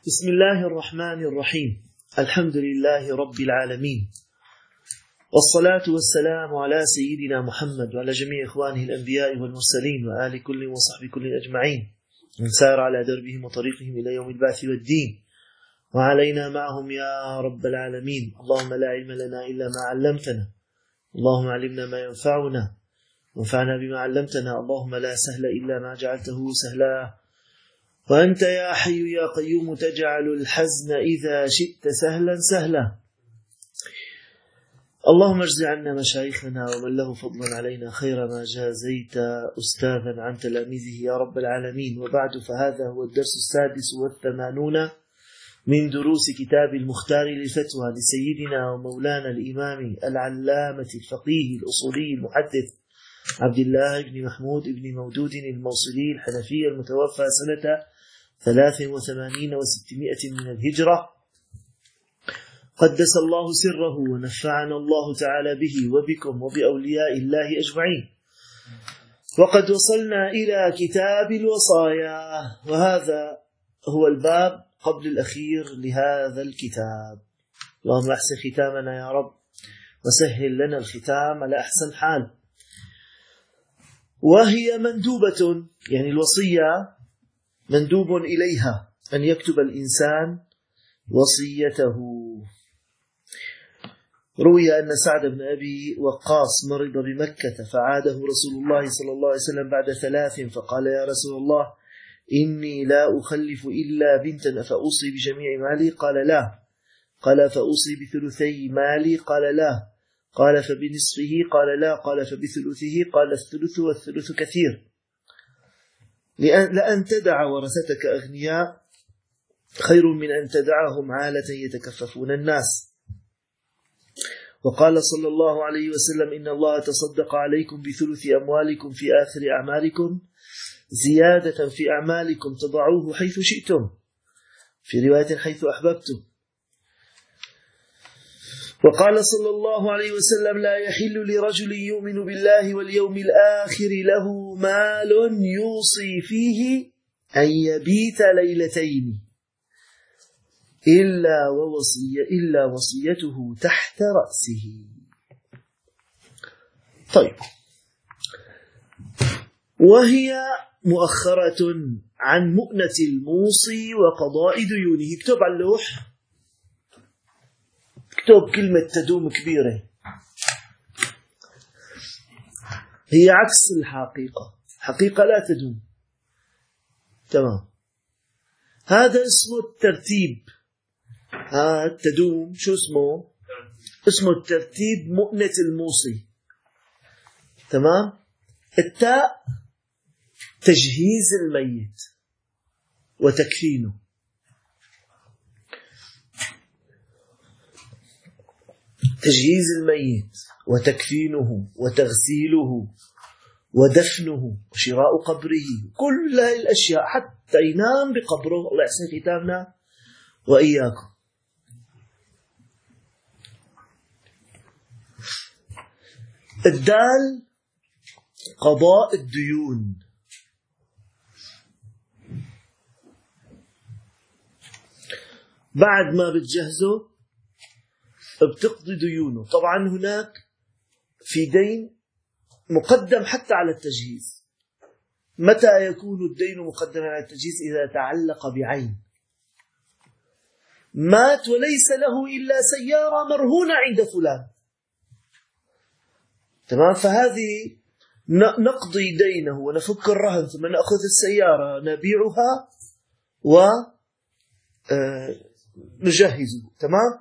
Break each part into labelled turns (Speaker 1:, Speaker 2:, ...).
Speaker 1: بسم الله الرحمن الرحيم. الحمد لله رب العالمين، والصلاة والسلام على سيدنا محمد وعلى جميع إخوانه الأنبياء والمرسلين وآل كل وصحب كل أجمعين من سار على دربهم وطريقهم إلى يوم البعث والدين، وعلينا معهم يا رب العالمين. اللهم لا علم لنا إلا ما علمتنا، اللهم علمنا ما ينفعنا وانفعنا بما علمتنا. اللهم لا سهل إلا ما جعلته سهلا، وأنت يا حي يا قيوم تجعل الحزن إذا شئت سهلا سهلا. اللهم اجز عنا مشايخنا ومن له فضلا علينا خير ما جازيت أستاذا عن تلاميذه يا رب العالمين. وبعد، فهذا هو الدرس 86 من دروس كتاب المختار للفتوى لسيدنا ومولانا الإمام العلامة الفقيه الأصولي المحدث عبد الله بن محمود بن مودود الموصلي الحنفي المتوفى سنة 83 و600 من الهجرة، قدس الله سره ونفعنا الله تعالى به وبكم وبأولياء الله أجمعين. وقد وصلنا إلى كتاب الوصايا، وهذا هو الباب قبل الأخير لهذا الكتاب. اللهم أحسن ختامنا يا رب، وسهل لنا الختام على أحسن حال. وهي مندوبة، يعني الوصية مندوب إليها أن يكتب الإنسان وصيته. روي أن سعد بن أبي وقاص مرض بمكة فعاده رسول الله صلى الله عليه وسلم بعد 3 فقال: يا رسول الله، إني لا أخلف إلا بنتا فأوصي بجميع مالي؟ قال: لا. قال: فأوصي بثلثي مالي؟ قال: لا. قال: فبنصفه؟ قال: لا. قال: فبثلثه؟ قال: الثلث والثلث كثير. لأن تدع ورثتك أغنياء خير من أن تدعهم عالة يتكففون الناس. وقال صلى الله عليه وسلم: إن الله تصدق عليكم بثلث أموالكم في آخر أعمالكم زيادة في أعمالكم تضعوه حيث شئتم، في رواية حيث أحببتم. وقال صلى الله عليه وسلم: لا يحل لرجل يؤمن بالله واليوم الآخر له مال يوصي فيه أن يبيت ليلتين إلا وصيته تحت رأسه. طيب، وهي مؤخرة عن مؤنة الموصي وقضاء ديونه. اكتب على اللوح، اكتب كلمة تدوم كبيرة، هي عكس الحقيقة. حقيقة لا تدوم. تمام، هذا اسمه الترتيب. تدوم شو اسمه؟ اسمه الترتيب، مؤنة الموصي. تمام. التاء تجهيز الميت وتكفينه. تجهيز الميت وتكفينه وتغسيله ودفنه وشراء قبره، كل هذه الأشياء حتى ينام بقبره. الله يحسن ختامنا وإياكم. الدال قضاء الديون. بعد ما بتجهزه بتقضي ديونه. طبعا هناك في دين مقدم حتى على التجهيز. متى يكون الدين مقدما على التجهيز؟ إذا تعلق بعين. مات وليس له إلا سيارة مرهونة عند فلان. تمام، فهذه نقضي دينه ونفك الرهن، ثم نأخذ السيارة نبيعها ونجهزه. تمام.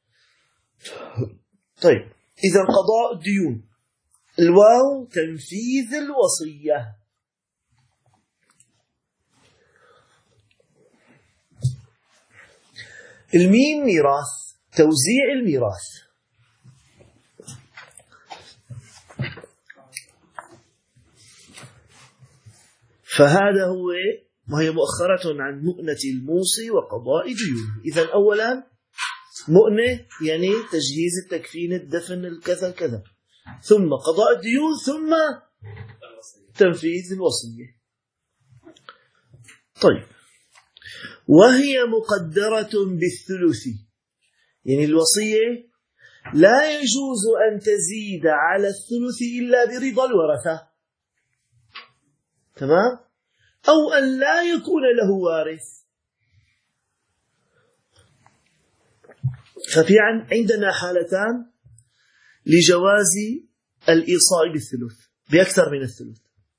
Speaker 1: طيب، إذا قضاء الديون. الواو تنفيذ الوصية. الميم ميراث، توزيع الميراث. فهذا هو، وهي مؤخرة عن مؤنة الموصي وقضاء ديونه. إذن أولا مؤنة يعني تجهيز التكفين الدفن الكذا كذا، ثم قضاء الديون، ثم تنفيذ الوصية. طيب، وهي مقدرة بالثلث، يعني الوصية لا يجوز أن تزيد على الثلث إلا برضا الورثة، تمام؟ أو أن لا يكون له وارث. ففي عندنا حالتان لجواز الإيصاء بالثلث بأكثر من الثلث.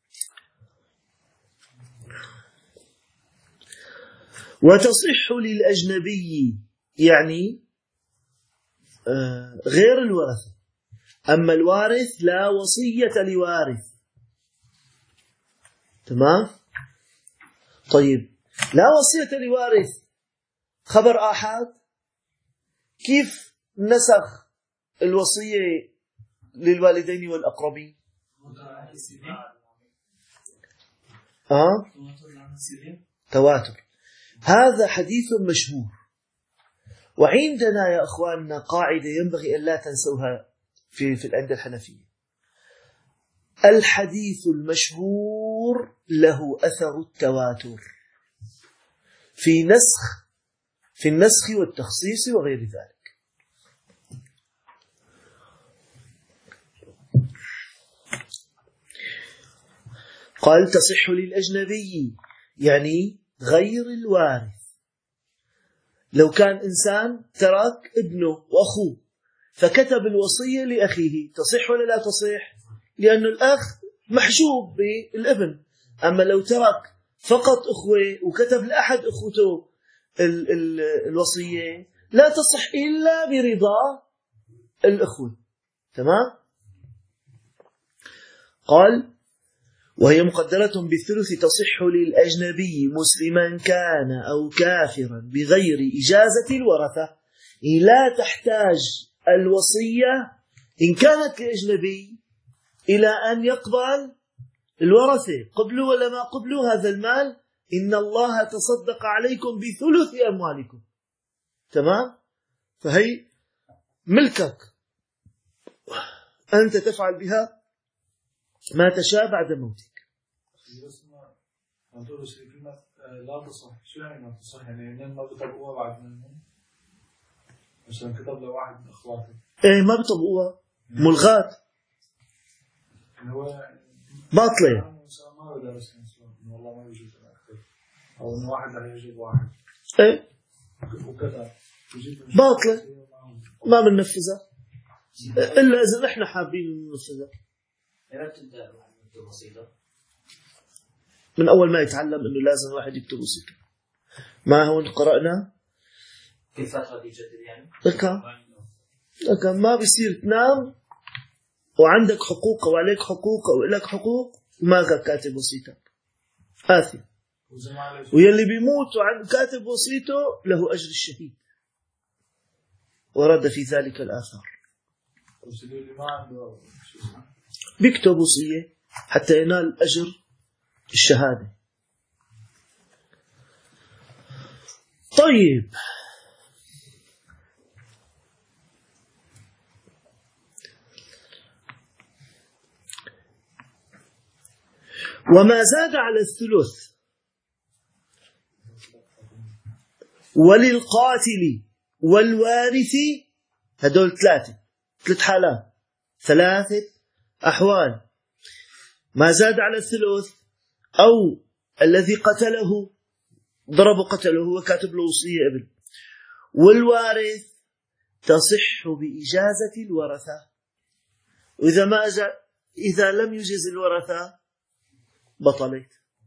Speaker 1: وتصح للأجنبي يعني غير الورثة، أما الوارث لا وصية لوارث، تمام؟ طيب، لا وصية لوارث خبر آحاد، كيف نسخ الوصية للوالدين والأقربين؟ تواتر. هذا حديث مشهور. وعندنا يا أخواننا قاعدة ينبغي أن لا تنسوها في عند الحنفية: الحديث المشهور له أثر التواتر في النسخ والتخصيص وغير ذلك. قال تصح للأجنبي يعني غير الوارث. لو كان إنسان ترك ابنه وأخوه فكتب الوصية لأخيه، تصح ولا لا تصح؟ لأن الأخ محجوب بالابن. أما لو ترك فقط أخوة وكتب لأحد أخوته الوصية لا تصح إلا برضا الأخوة، تمام؟ قال وهي مقدرة بالثلث تصح للأجنبي مسلما كان أو كافرا بغير إجازة الورثة. لا تحتاج الوصية إن كانت لأجنبي إلى أن يقبل الورثة قبله ولا ما قبله هذا المال، إن الله تصدق عليكم بثلث أموالكم، تمام؟ فهي ملكك، أنت تفعل بها ما تشاء بعد موتك.
Speaker 2: لا تصح، شو يعني ما تصح؟ يعني ما بيطبقوها بعد منهم؟ مثلا كتب لواحد من اخواته
Speaker 1: ايه ما بيطبقوها، ملغاة،
Speaker 2: هو
Speaker 1: باطلة.
Speaker 2: ما بدرس انه والله ما يجوز اكثر، او انه واحد رح يجيب واحد
Speaker 1: ايه
Speaker 2: وكتب
Speaker 1: باطلة، ما بننفذها الا اذا نحن حابين ننفذها.
Speaker 3: تبدأ واحد يكتب وصيته
Speaker 1: من أول ما يتعلم إنه لازم واحد يكتب وصيته. ما هون قرأنا
Speaker 3: في فترة يجدد يعني
Speaker 1: لكن ما بيصير تنام وعندك حقوق وعليك حقوق ولك حقوق وما كاتب وصيتك، آثم. ويلي بيموت وعند كاتب وصيته له أجر الشهيد، ورد في ذلك الآثار. بيكتب وصية حتى ينال أجر الشهادة. طيب، وما زاد على الثلث وللقاتل والوارث، هدول ثلاث حالات، 3 أحوال. ما زاد على الثلث أو الذي قتله ضرب قتله وكاتب له وصية ابن، والوارث تصح بإجازة الورثة. وإذا إذا لم يجز الورثة بطلت.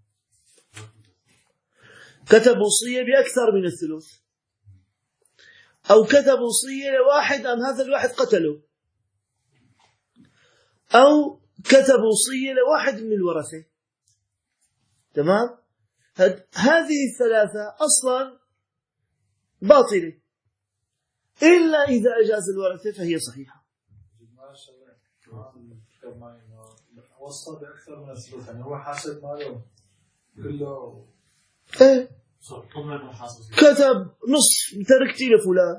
Speaker 1: كتب وصية بأكثر من الثلث، أو كتب وصية لواحد أم هذا الواحد قتله، أو كتب وصية لواحد من الورثة، تمام؟ هذه الثلاثة أصلا باطلة إلا إذا أجاز الورثة فهي صحيحة.
Speaker 2: وصى بأكثر من الثلث، يعني هو حاسب ماله كله.
Speaker 1: إيه كتب نصف تركتي لفلان،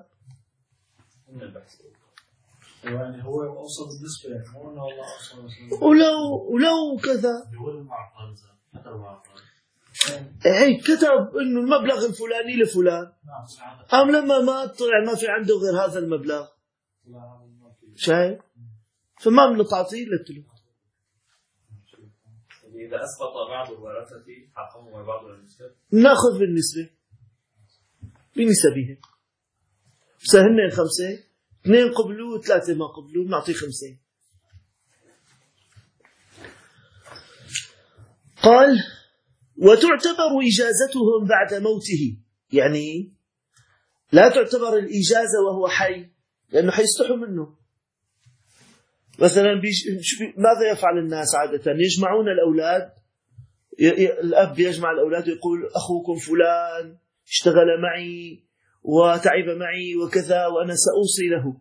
Speaker 2: يعني هو أوصى بالنسبة، يعني مو إنه والله أوصى مثلا.
Speaker 1: ولو كذا هيك كتب إنه المبلغ الفلاني لفلان، أم لما مات طلع ما في عنده غير هذا المبلغ، شايف؟ فما بنتعطيه للتلو.
Speaker 3: إذا أسقط بعض الورثة حقهم وبعض النسبة
Speaker 1: ناخذ بالنسبة بنسبهم. سهلنا 5، 2 قبلوا 3 ما قبلوا نعطيه 5. قال وتعتبر إجازتهم بعد موته، يعني لا تعتبر الإجازة وهو حي لأنه حيستحوا منه. مثلا ماذا يفعل الناس عادة؟ يجمعون الأولاد، الأب يجمع الأولاد ويقول أخوكم فلان اشتغل معي وتعب معي وكذا وأنا سأوصي له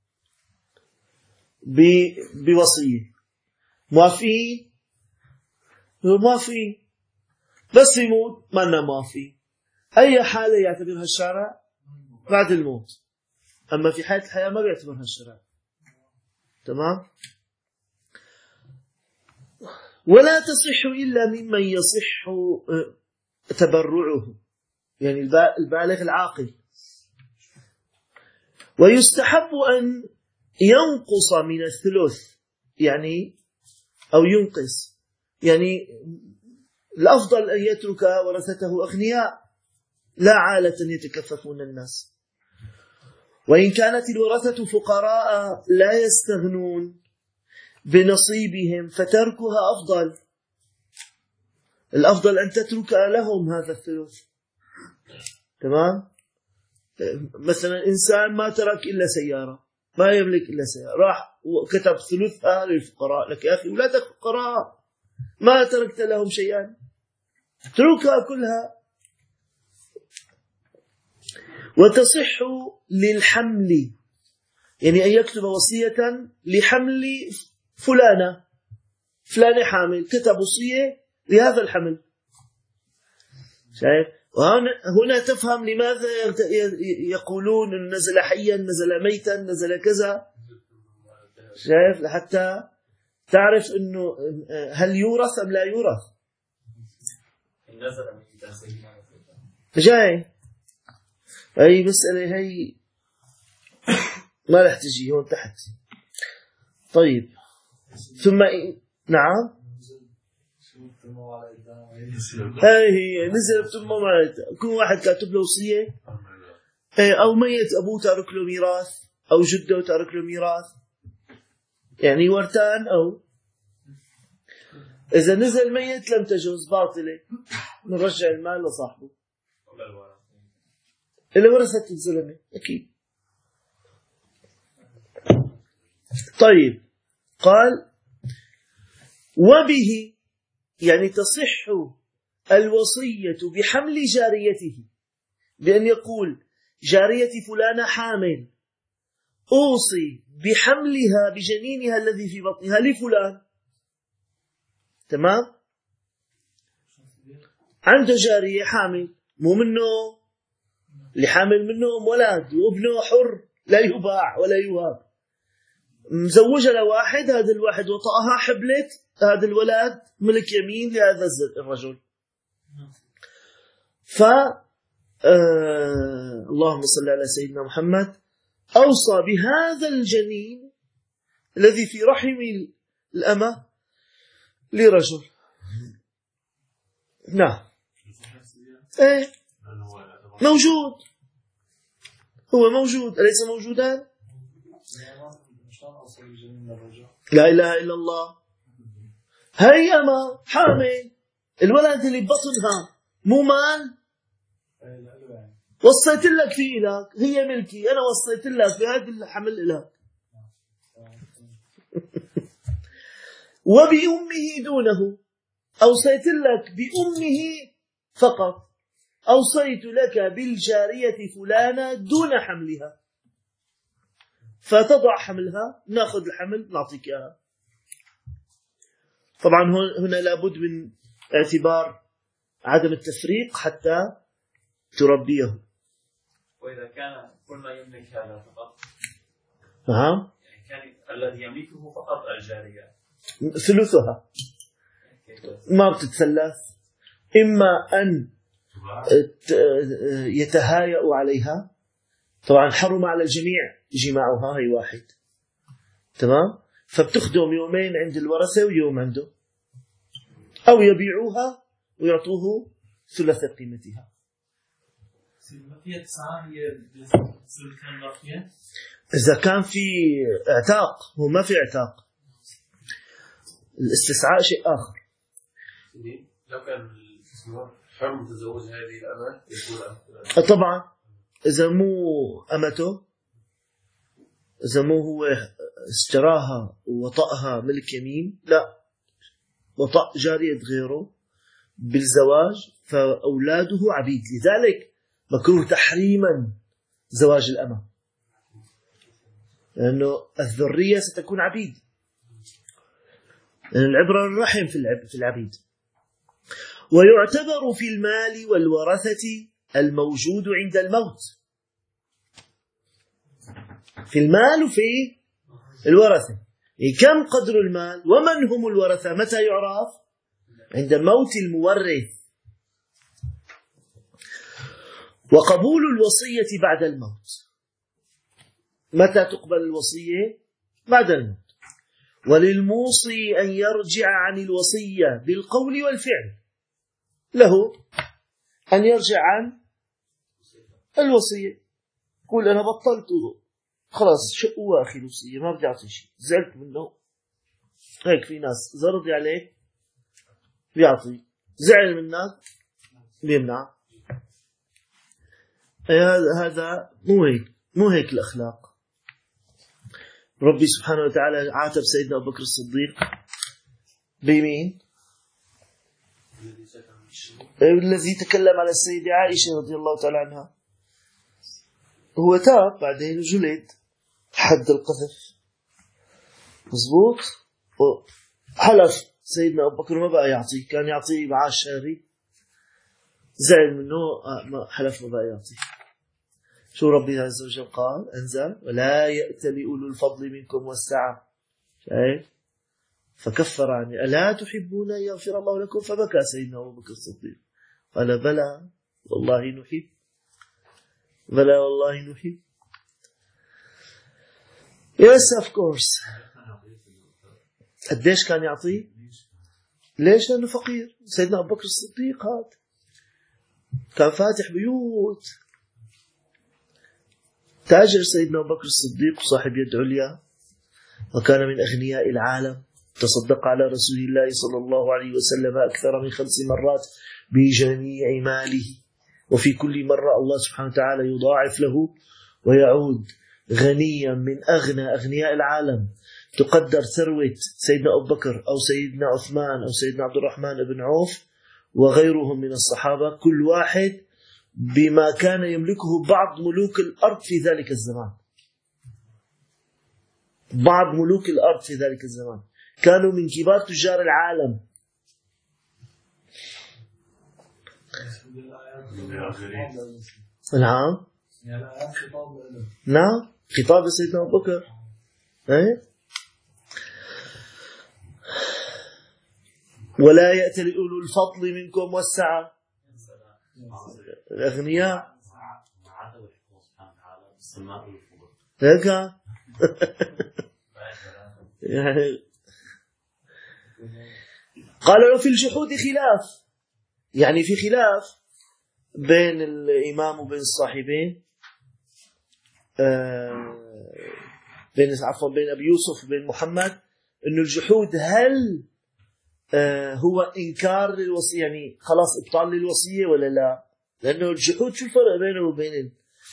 Speaker 1: بوصية. موافقين؟ موافقين، بس يموت ما لنا موافقين. أي حالة يعتبرها الشرع؟ بعد الموت. أما في حالة الحياة ما بيعتبرها الشرع. تمام؟ ولا تصح إلا ممن يصح تبرعه، يعني البالغ العاقل. ويستحب أن ينقص من الثلث، يعني أو ينقص، يعني الأفضل أن يترك ورثته أغنياء لا عالة يتكففون الناس. وإن كانت الورثة فقراء لا يستغنون بنصيبهم فتركها أفضل. الأفضل أن تترك لهم هذا الثلث. تمام؟ مثلا إنسان ما ترك إلا سيارة، ما يملك إلا سيارة، راح وكتب ثلثها للفقراء. لك يا أخي أولادك فقراء ما تركت لهم شيئا، اتركها كلها. وتصح للحمل، يعني أن يكتب وصية لحمل فلانة حامل، كتب وصية لهذا الحمل. شايف؟ وهنا تفهم لماذا يقولون إن نزل حيا نزل ميتا نزل كذا. شايف؟ لحتى تعرف إنه هل يورث أم لا يورث. جاي أي مسألة هي ما رح تجي هون تحت. طيب ثم نعم هي نزل ثم كل واحد كاتب له وصية، أو ميت أبوه تارك له ميراث أو جده تارك له ميراث، يعني ورثان. أو إذا نزل ميت لم تجوز باطلة، نرجع المال لصاحبه اللي ورثت الزلمة أكيد. طيب قال وبه، يعني تصح الوصية بحمل جاريته، بأن يقول جارية فلانة حامل أوصي بحملها بجنينها الذي في بطنها لفلان. تمام؟ عنده جارية حامل، مو منه اللي حامل منهم ولد وابنه حر لا يباع ولا يوهب، مزوجة لواحد، هذا الواحد وطأها حبلت، هذا الولد ملك يمين لهذا الرجل. اللهم صل على سيدنا محمد، أوصى بهذا الجنين الذي في رحم الأمة لرجل. نعم ايه موجود، هو موجود، أليس موجودا؟ لا إله إلا الله. هي أما حامل، الولد اللي ببطنها مو مال، وصيت لك فيه إلك، هي ملكي، أنا وصيت لك بهذا الحمل إلك. وبأمه دونه، أوصيت لك بأمه فقط، أوصيت لك بالجارية فلانة دون حملها، فتضع حملها، نأخذ الحمل نعطيك إياها. طبعا هنا لابد من اعتبار عدم التفريق حتى تربيه.
Speaker 3: وإذا كان كل ما يملك هذا فقط،
Speaker 1: نعم،
Speaker 3: يعني كان الذي يملكه فقط الجارية
Speaker 1: ثلثها ما بتتثلث، إما أن يتهايأوا عليها، طبعا حرم على الجميع جماعها، هي واحد، تمام، فبتخدم يومين عند الورثة ويوم عنده، أو يبيعوها ويعطوه ثلث قيمتها. إذا كان في اعتاق، هو ما في اعتاق، الاستسعاء شيء آخر.
Speaker 3: لو كان حرم تزوج هذه الأمة
Speaker 1: طبعا إذا مو أمته، إذا مو هو اشتراها ووطأها ملك يمين، لا، وطأ جارية غيره بالزواج، فأولاده عبيد. لذلك مكروه تحريما زواج الأمة، لأنه الذرية ستكون عبيد، لأن العبرة الرحم في العبيد. ويعتبر في المال والورثة الموجود عند الموت، في المال وفي الورثة. كم قدر المال ومن هم الورثة متى يعرف؟ عند موت المورث. وقبول الوصية بعد الموت، متى تقبل الوصية؟ بعد الموت. وللموصي أن يرجع عن الوصية بالقول والفعل، له أن يرجع عن الوصية، يقول أنا بطلت خلاص، شق واخي الوصية، ما بدي أعطي شيء، زعلت منه. هيك في ناس إذا رضي عليك بيعطي، زعل منك بيمنع. هذا مو هيك الأخلاق. ربي سبحانه وتعالى عاتب سيدنا أبو بكر الصديق بمين؟ الذي تكلم على السيدة عائشة رضي الله تعالى عنها. هو تاب بعدين جلد حد القذف، مزبوط، وحلف سيدنا أبو بكر ما بقى يعطيه، كان يعطيه معاش شهري، زعل منه، حلف ما بقى يعطيه. شو ربي عز وجل قال؟ أنزل ولا يأتل أولو الفضل منكم والسعة، شايف؟ فكفر عني. ألا تحبون أن يغفر الله لكم؟ فبكى سيدنا أبو بكر الصديق، قال بلى والله نحب، بلى والله نحب. Yes of course. قديش كان يعطيه؟ ليش؟ لأنه فقير. سيدنا أبو بكر الصديق هذا كان فاتح بيوت، تاجر سيدنا أبو بكر الصديق صاحب يد عليا، وكان من أغنياء العالم. تصدق على رسول الله صلى الله عليه وسلم أكثر من 5 مرات بجميع ماله، وفي كل مرة الله سبحانه وتعالى يضاعف له ويعود غنيا من أغنى أغنياء العالم. تقدر ثروة سيدنا أبو بكر أو سيدنا عثمان أو سيدنا عبد الرحمن بن عوف وغيرهم من الصحابة، كل واحد بما كان يملكه بعض ملوك الأرض في ذلك الزمان. بعض ملوك الأرض في ذلك الزمان كانوا من كبار تجار العالم. نعم نعم، خطاب سيدنا أبو بكر. ولا يأتل أولو الفضل منكم والسعة، الأغنياء هيك يعني. قال وفي الجحود خلاف، يعني في خلاف بين الإمام وبين الصاحبين، بين أبي يوسف وبين محمد، إنه الجحود هل هو إنكار للوصية، يعني خلاص إبطال للوصية ولا لا؟ لأنه الجحود شو الفرق بينه وبين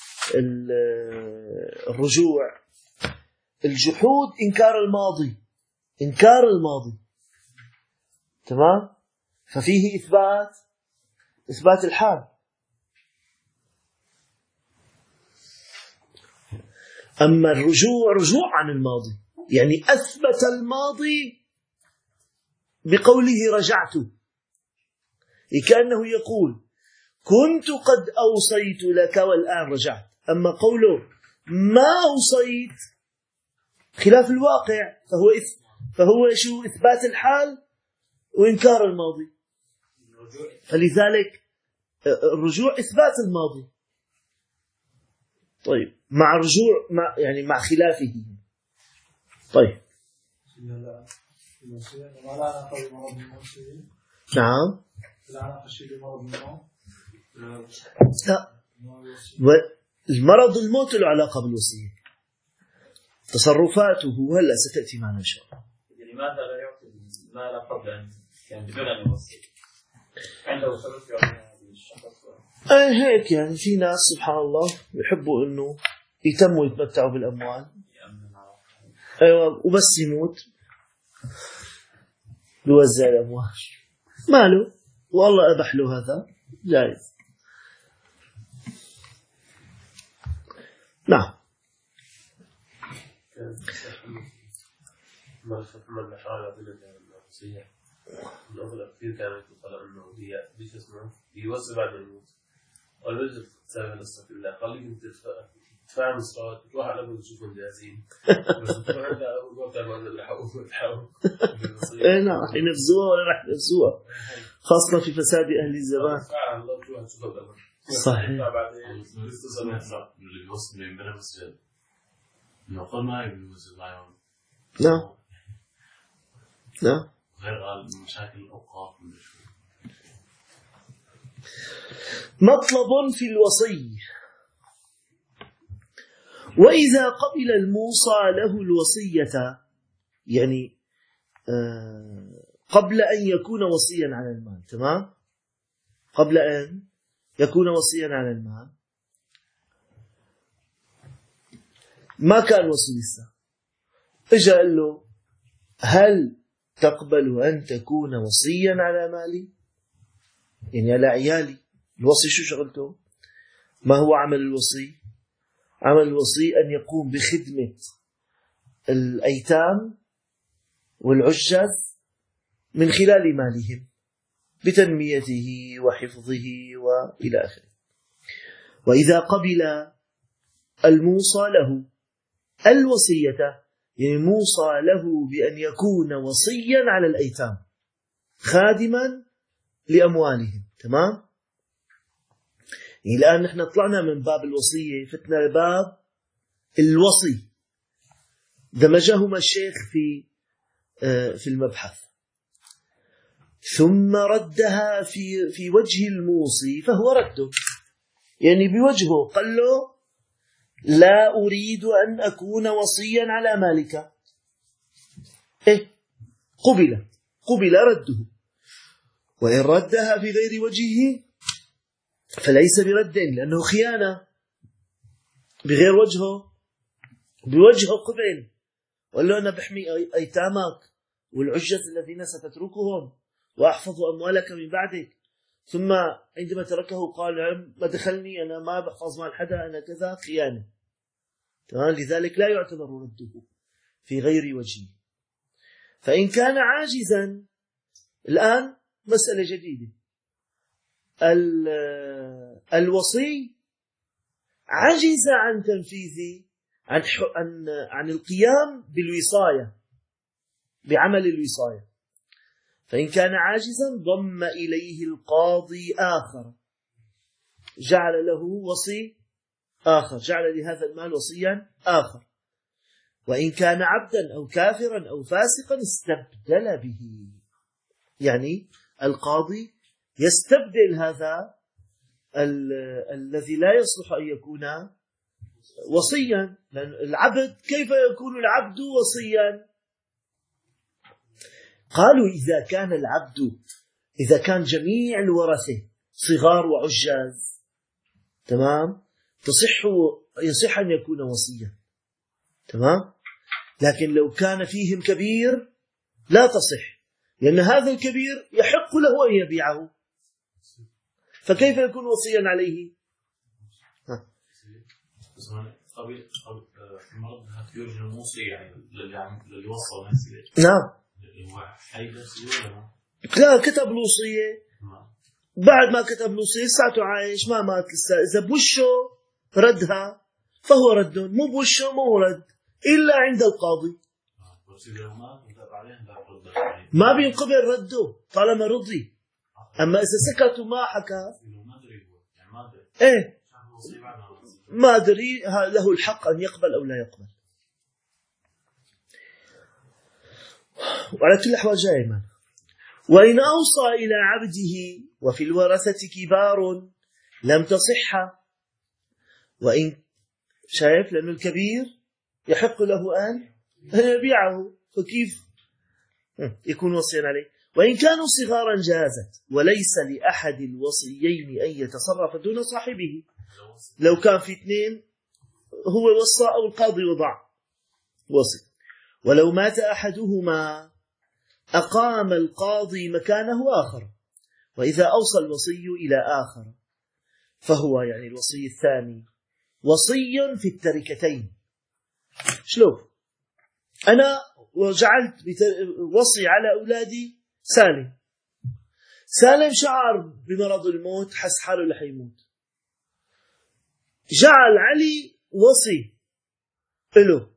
Speaker 1: الرجوع؟ الجحود إنكار الماضي، إنكار الماضي، تمام، ففيه إثبات الحال. أما الرجوع رجوع عن الماضي، يعني أثبت الماضي بقوله رجعت، كأنه يقول كنت قد أوصيت لك والآن رجعت. أما قوله ما أوصيت خلاف الواقع، فهو شو؟ إثبات الحال وإنكار الماضي. فلذلك الرجوع إثبات الماضي. طيب مع رجوع مع خلافه. طيب نعم لا، المرض الموت له علاقة بالوصية، تصرفاته هلا ستأتي معنا إن شاء الله.
Speaker 3: لماذا لا يعطي المال قبل أن كان بدون أن يوصي؟ عنده سبب يعطي الشخص.
Speaker 1: هيك يعني في ناس سبحان الله يحبوا إنه يتموا يتمتعوا بالأموال. أيوة، وبس يموت بيوزع الأموال، ماله والله أبح له، هذا جائز. نعم.
Speaker 4: محمد الأشعري يقول إن الوصية من أفضل كثير كانت تقول إنه هي بيش اسمه بيوصي بعد الموت، والوجه سبب الصف الله خليك أنت تفهم الصلاة تروح على أبوك تشوفهم جاهزين، بس تروح عند أبوك وقت ما تلحقوا
Speaker 1: نعم ينفذوها ولا راح ينفذوها، خاصة في فساد أهل الزمان.
Speaker 4: الله تروح تشوفها بأمر
Speaker 1: صحيح.
Speaker 4: بعدين يستصل يحصل اللي بيوصل من بين المسجد إنه قل ما يبي المسجد معهم.
Speaker 1: نعم
Speaker 4: غير غالب مشاكل الأوقاف.
Speaker 1: مطلب في الوصي: وإذا قبل الموصى له الوصية، يعني قبل أن يكون وصيا على المال، تمام؟ قبل أن يكون وصيا على المال ما كان وصي لسه، إجا قال له هل تقبل أن تكون وصيا على مالي؟ يعني على عيالي. الوصي شو شغلته؟ ما هو عمل الوصي؟ عمل الوصي أن يقوم بخدمة الأيتام والعجز من خلال مالهم بتنميته وحفظه وإلى آخره. وإذا قبل الموصى له الوصية، يعني موصى له بأن يكون وصيا على الأيتام خادما لأموالهم، تمام؟ يعني الآن نحن طلعنا من باب الوصية فتنا لباب الوصي، دمجهما الشيخ في المبحث، ثم ردها في وجه الموصي فهو رد، يعني بوجهه قال له لا أريد أن أكون وصيا على مالك. قبل رده. وإن ردها في غير وجهه فليس برد، لأنه خيانة بغير وجهه، بوجهه قبل، وقال له أنا بحمي أيتامك والعجة الذين ستتركهم وأحفظ أموالك من بعدك، ثم عندما تركه قال ما دخلني، أنا ما بحفظ مال حدا، أنا كذا، خيانة. تمام؟ لذلك لا يعتبر رده في غير وجهه. فإن كان عاجزا، الآن مسألة جديدة، الوصي عجز عن تنفيذ عن القيام بالوصاية، بعمل الوصاية، فإن كان عاجزا ضم إليه القاضي آخر، جعل له وصي آخر، جعل لهذا المال وصيا آخر. وإن كان عبدا أو كافرا أو فاسقا استبدل به، يعني القاضي يستبدل هذا الذي لا يصلح أن يكون وصيا، لأن العبد كيف يكون العبد وصيا؟ قالوا إذا كان جميع الورثة صغار وعجاز، تمام، يصح أن يكون وصيا، تمام. لكن لو كان فيهم كبير لا تصح، لأن هذا الكبير يحق له أن يبيعه، فكيف يكون وصيا عليه؟
Speaker 4: المرض يرجى الموصي، يعني اللي وصل نفسه.
Speaker 1: نعم. لا، كتب الوصية، بعد ما كتب الوصية ساعته عايش، ما مات لسه، إذا بوشه ردها فهو رد، مو بوشه مو رد إلا عند القاضي. ما بينقبل رده طالما رضي. أما إذا سكت وما حكى إيه ما أدري له الحق أن يقبل أو لا يقبل. وعلى كل الأحوال جائما. وإن أوصى إلى عبده وفي الورثة كبار لم تصح. وإن شايف لأن الكبير يحق له أن يبيعه، فكيف يكون وصيا عليه؟ وإن كانوا صغارا جازت، وليس لأحد الوصيين أن يتصرف دون صاحبه. لو كان في اثنين هو وصى أو القاضي وضع وصي، ولو مات أحدهما أقام القاضي مكانه آخر. وإذا أوصى الوصي إلى آخر فهو يعني الوصي الثاني وصي في التركتين. شلون؟ أنا وجعلت وصي على أولادي سالم. سالم شعر بمرض الموت، حس حاله رح يموت، جعل علي وصي له.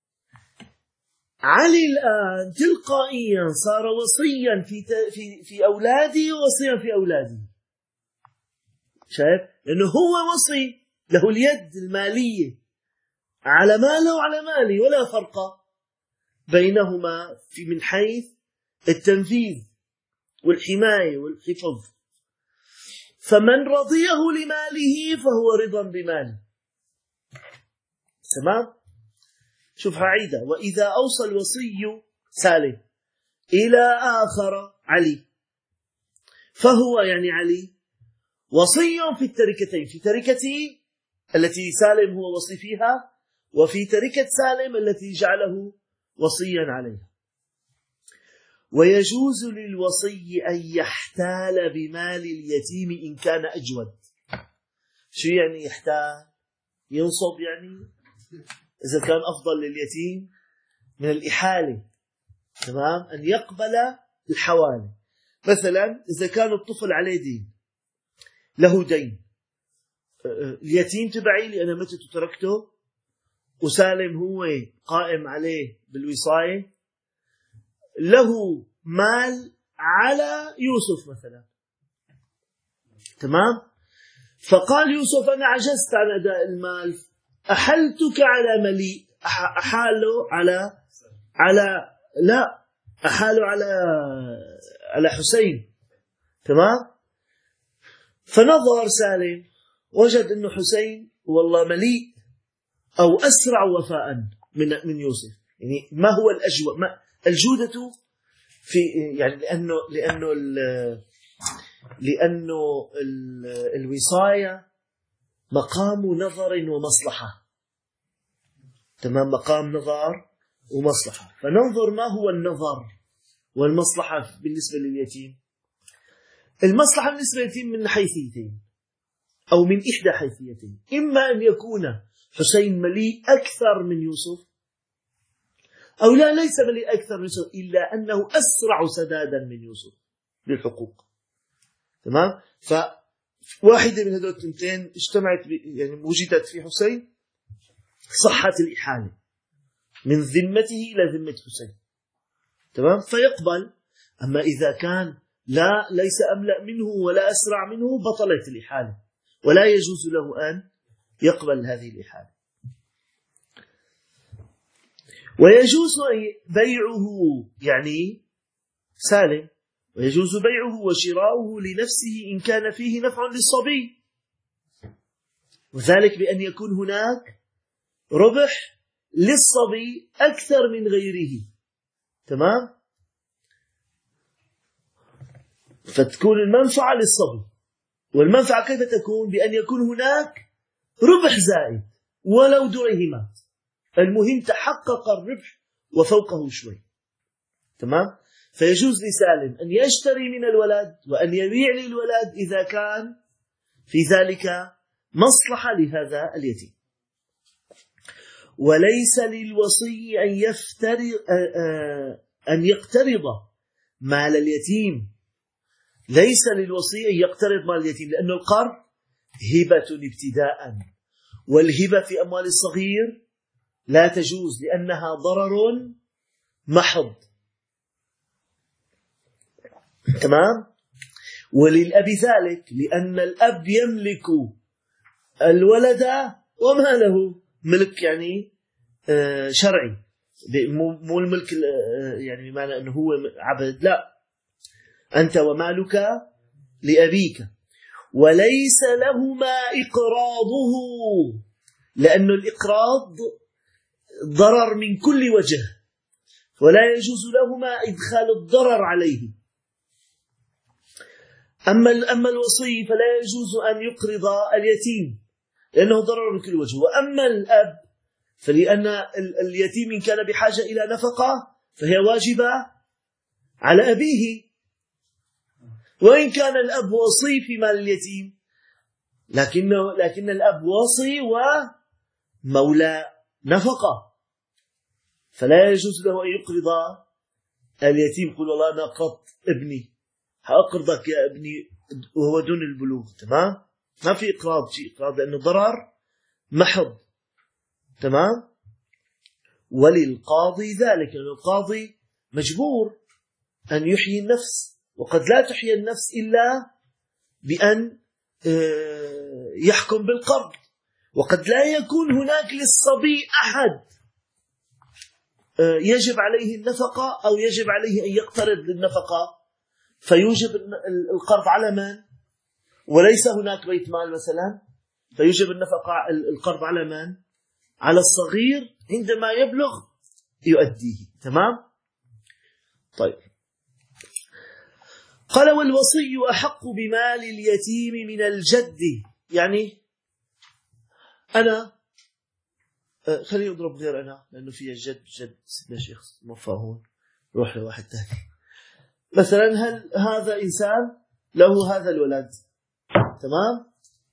Speaker 1: علي الآن تلقائيا صار وصيا في أولادي ووصيا في أولادي. شايف؟ لأنه هو وصي، له اليد المالية على ماله وعلى مالي، ولا فرق بينهما من حيث التنفيذ والحماية والحفظ. فمن رضيه لماله فهو رضا بماله. تمام؟ شوف عيدة. وإذا أوصى الوصي سالم إلى آخر علي فهو يعني علي وصي في التركتين، في تركته التي سالم هو وصي فيها، وفي تركة سالم التي جعله وصيا عليها. ويجوز للوصي أن يحتال بمال اليتيم إن كان أجود. شو يعني يحتال؟ ينصب يعني، إذا كان أفضل لليتيم من الإحالة. تمام؟ أن يقبل الحوالي. مثلا إذا كان الطفل عليه دين، له دين، اليتيم تبعي اللي أنا متت وتركته وسالم هو قائم عليه بالوصاية، له مال على يوسف مثلا. تمام؟ فقال يوسف أنا عجزت عن أداء المال، أحلتك على مليء، أحاله على حسين. تمام؟ فنظر سالم وجد أنه حسين والله مليء أو أسرع وفاء من يوسف. يعني ما هو الأجود؟ الجودة في يعني لأنه الوصاية مقام نظر ومصلحة. تمام؟ مقام نظر ومصلحة. فننظر ما هو النظر والمصلحة بالنسبة لليتيم. المصلحة بالنسبة لليتيم من حيثيتين أو من إحدى حيثيتين: إما أن يكون حسين مليء أكثر من يوسف، أو لا، ليس مليء أكثر من يوسف إلا أنه أسرع سدادا من يوسف للحقوق. تمام؟ فواحدة من هذول التنتين اجتمعت يعني وجدت في حسين، صحة الإحالة من ذمته إلى ذمة حسين. تمام؟ فيقبل. أما إذا كان لا، ليس أملأ منه ولا أسرع منه، بطلت الإحالة ولا يجوز له أن يقبل هذه الإحالة. ويجوز بيعه يعني سالم، ويجوز بيعه وشراؤه لنفسه إن كان فيه نفع للصبي، وذلك بأن يكون هناك ربح للصبي أكثر من غيره. تمام؟ فتكون المنفعة للصبي. والمنفعة كيف تكون؟ بأن يكون هناك ربح زائد ولو درهمات، المهم تحقق الربح وفوقه شوي. تمام؟ فيجوز لسالم أن يشتري من الولد وأن يبيع للولد إذا كان في ذلك مصلحة لهذا اليتيم. وليس للوصي أن يقترض مال اليتيم. ليس للوصي أن يقترض مال اليتيم، لأن القرض هبة ابتداء، والهبة في أموال الصغير لا تجوز لأنها ضرر محض. تمام؟ وللأب ذلك لأن الأب يملك الولد وما له ملك يعني شرعي، مو الملك يعني بمعنى أنه هو عبد، لا، أنت ومالك لأبيك، وليس لهما إقراضه، لأن الإقراض ضرر من كل وجه، ولا يجوز لهما إدخال الضرر عليه. أما الوصي فلا يجوز أن يقرض اليتيم لأنه ضرر من كل وجه. وأما الأب فلأن اليتيم إن كان بحاجة إلى نفقة فهي واجبة على أبيه، وإن كان الأب وصي في مال اليتيم لكن الأب وصي ومولى نفقة، فلا يجوز له أن يقرض اليتيم. يقول والله أنا قرضت ابني، هأقرضك يا ابني وهو دون البلوغ، تمام؟ ما في إقراض، في إقراض لأنه ضرر محض، تمام؟ وللقاضي ذلك، لأن القاضي مجبور أن يحيي النفس، وقد لا تحيي النفس إلا بأن يحكم بالقرض، وقد لا يكون هناك للصبي أحد يجب عليه النفقة أو يجب عليه أن يقترض للنفقة، فيوجب القرض على من؟ وليس هناك بيت مال مثلا، فيوجب القرض على من؟ على الصغير عندما يبلغ يؤديه، تمام؟ طيب، قال والوصي أحق بمال اليتيم من الجد. يعني أنا خليني أضرب غير أنا لأنه في جد سيدنا شيخ موفى هون، روح لواحد ثاني. مثلا هل هذا إنسان له هذا الولد، تمام؟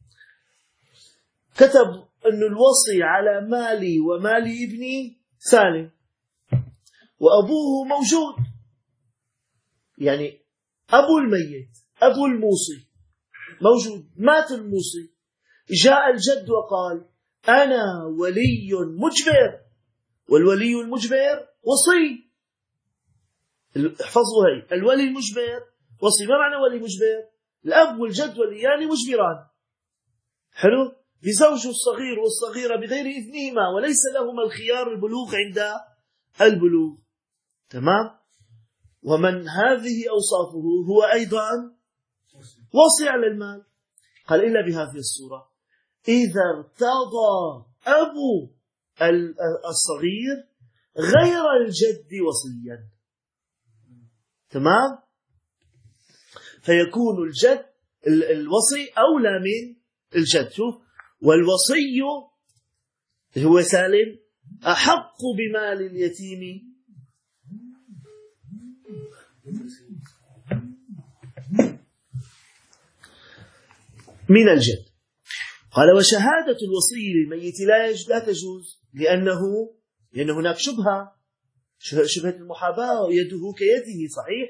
Speaker 1: كتب أن الوصي على مالي ومال ابني سالم، وأبوه موجود، يعني أبو الميت أبو الموصي موجود، مات الموصي، جاء الجد وقال أنا ولي مجبر، والولي المجبر وصي. احفظوا هاي، الولي المجبر وصي. ما معنى ولي مجبر؟ الأب والجد وليان مجبران، حلو، بزوج الصغير والصغيرة بغير إذنهما، وليس لهما الخيار البلوغ عند البلوغ، تمام؟ ومن هذه أوصافه هو أيضا وصي على المال. قال إلا بهذه الصورة، إذا ارتضى أبو الصغير غير الجد وصيا، تمام؟ فيكون الجد الوصي أولى من الجد. شوف، والوصي هو سالم أحق بمال اليتيم من الجد. قال وشهادة الوصي للميت لا تجوز لأن هناك شبهة المحاباة، يده كيده، صحيح؟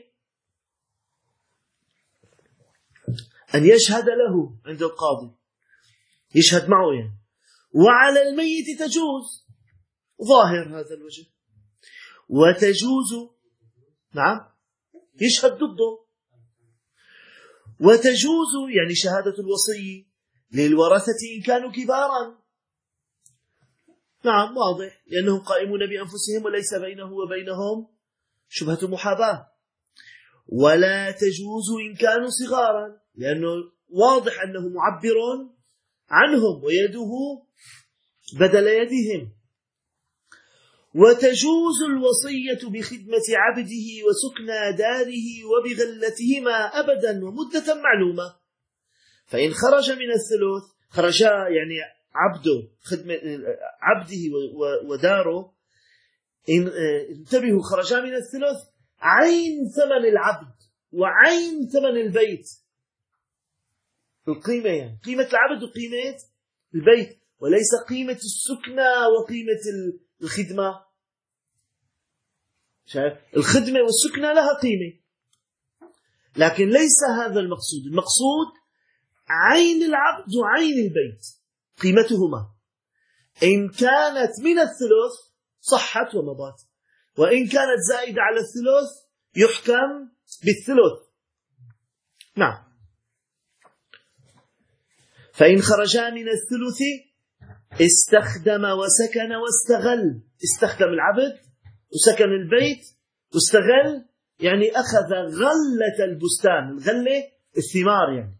Speaker 1: أن يشهد له عند القاضي، يشهد معه يعني. وعلى الميت تجوز ظاهر هذا الوجه، وتجوز نعم يشهد ضده، وتجوز يعني شهادة الوصي للورثة إن كانوا كبارا، نعم واضح، لأنهم قائمون بأنفسهم وليس بينه وبينهم شبهة محاباة. ولا تجوز إن كانوا صغارا، لأنه واضح أنه معبر عنهم ويده بدل يدهم. وتجوز الوصية بخدمة عبده وسكنى داره وبغلتهما أبدا ومدة معلومة، فإن خرج من الثلث، خرجا يعني عبده، خدمة عبده وداره، إن انتبهوا، خرجا من الثلث عين ثمن العبد وعين ثمن البيت، القيمة يعني قيمة العبد وقيمة البيت، وليس قيمة السكنى وقيمة الخدمة. شايف؟ الخدمة والسكنى لها قيمة، لكن ليس هذا المقصود. المقصود عين العبد وعين البيت قيمتهما، إن كانت من الثلث صحت ومضت، وإن كانت زائدة على الثلث يحكم بالثلث. نعم، فإن خرجا من الثلث استخدم وسكن واستغل. استخدم العبد وسكن البيت واستغل، يعني أخذ غلة البستان. الغلة الثمار، يعني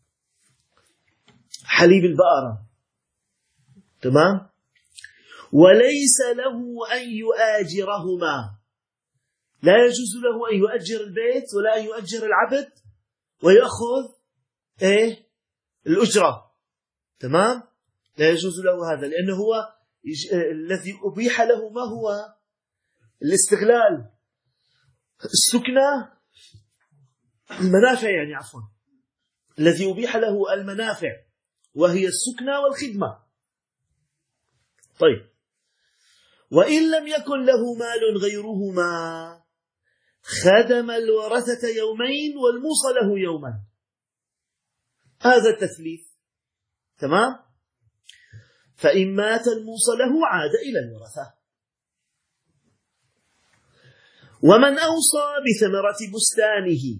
Speaker 1: حليب البقرة. تمام. وليس له أن يؤاجرهما، لا يجوز له أن يؤجر البيت ولا أن يؤجر العبد ويأخذ الأجرة. تمام. لا يجوز له هذا، لأنه هو الذي أبيح له ما هو الاستغلال، السكنة، المنافع، يعني عفوا، الذي أبيح له المنافع وهي السكنة والخدمة. طيب، وإن لم يكن له مال غيرهما خدم الورثة يومين والموصى له يوما. هذا التثليث. تمام. فإن مات الموصى له عاد إلى الورثة. ومن أوصى بثمرة بستانه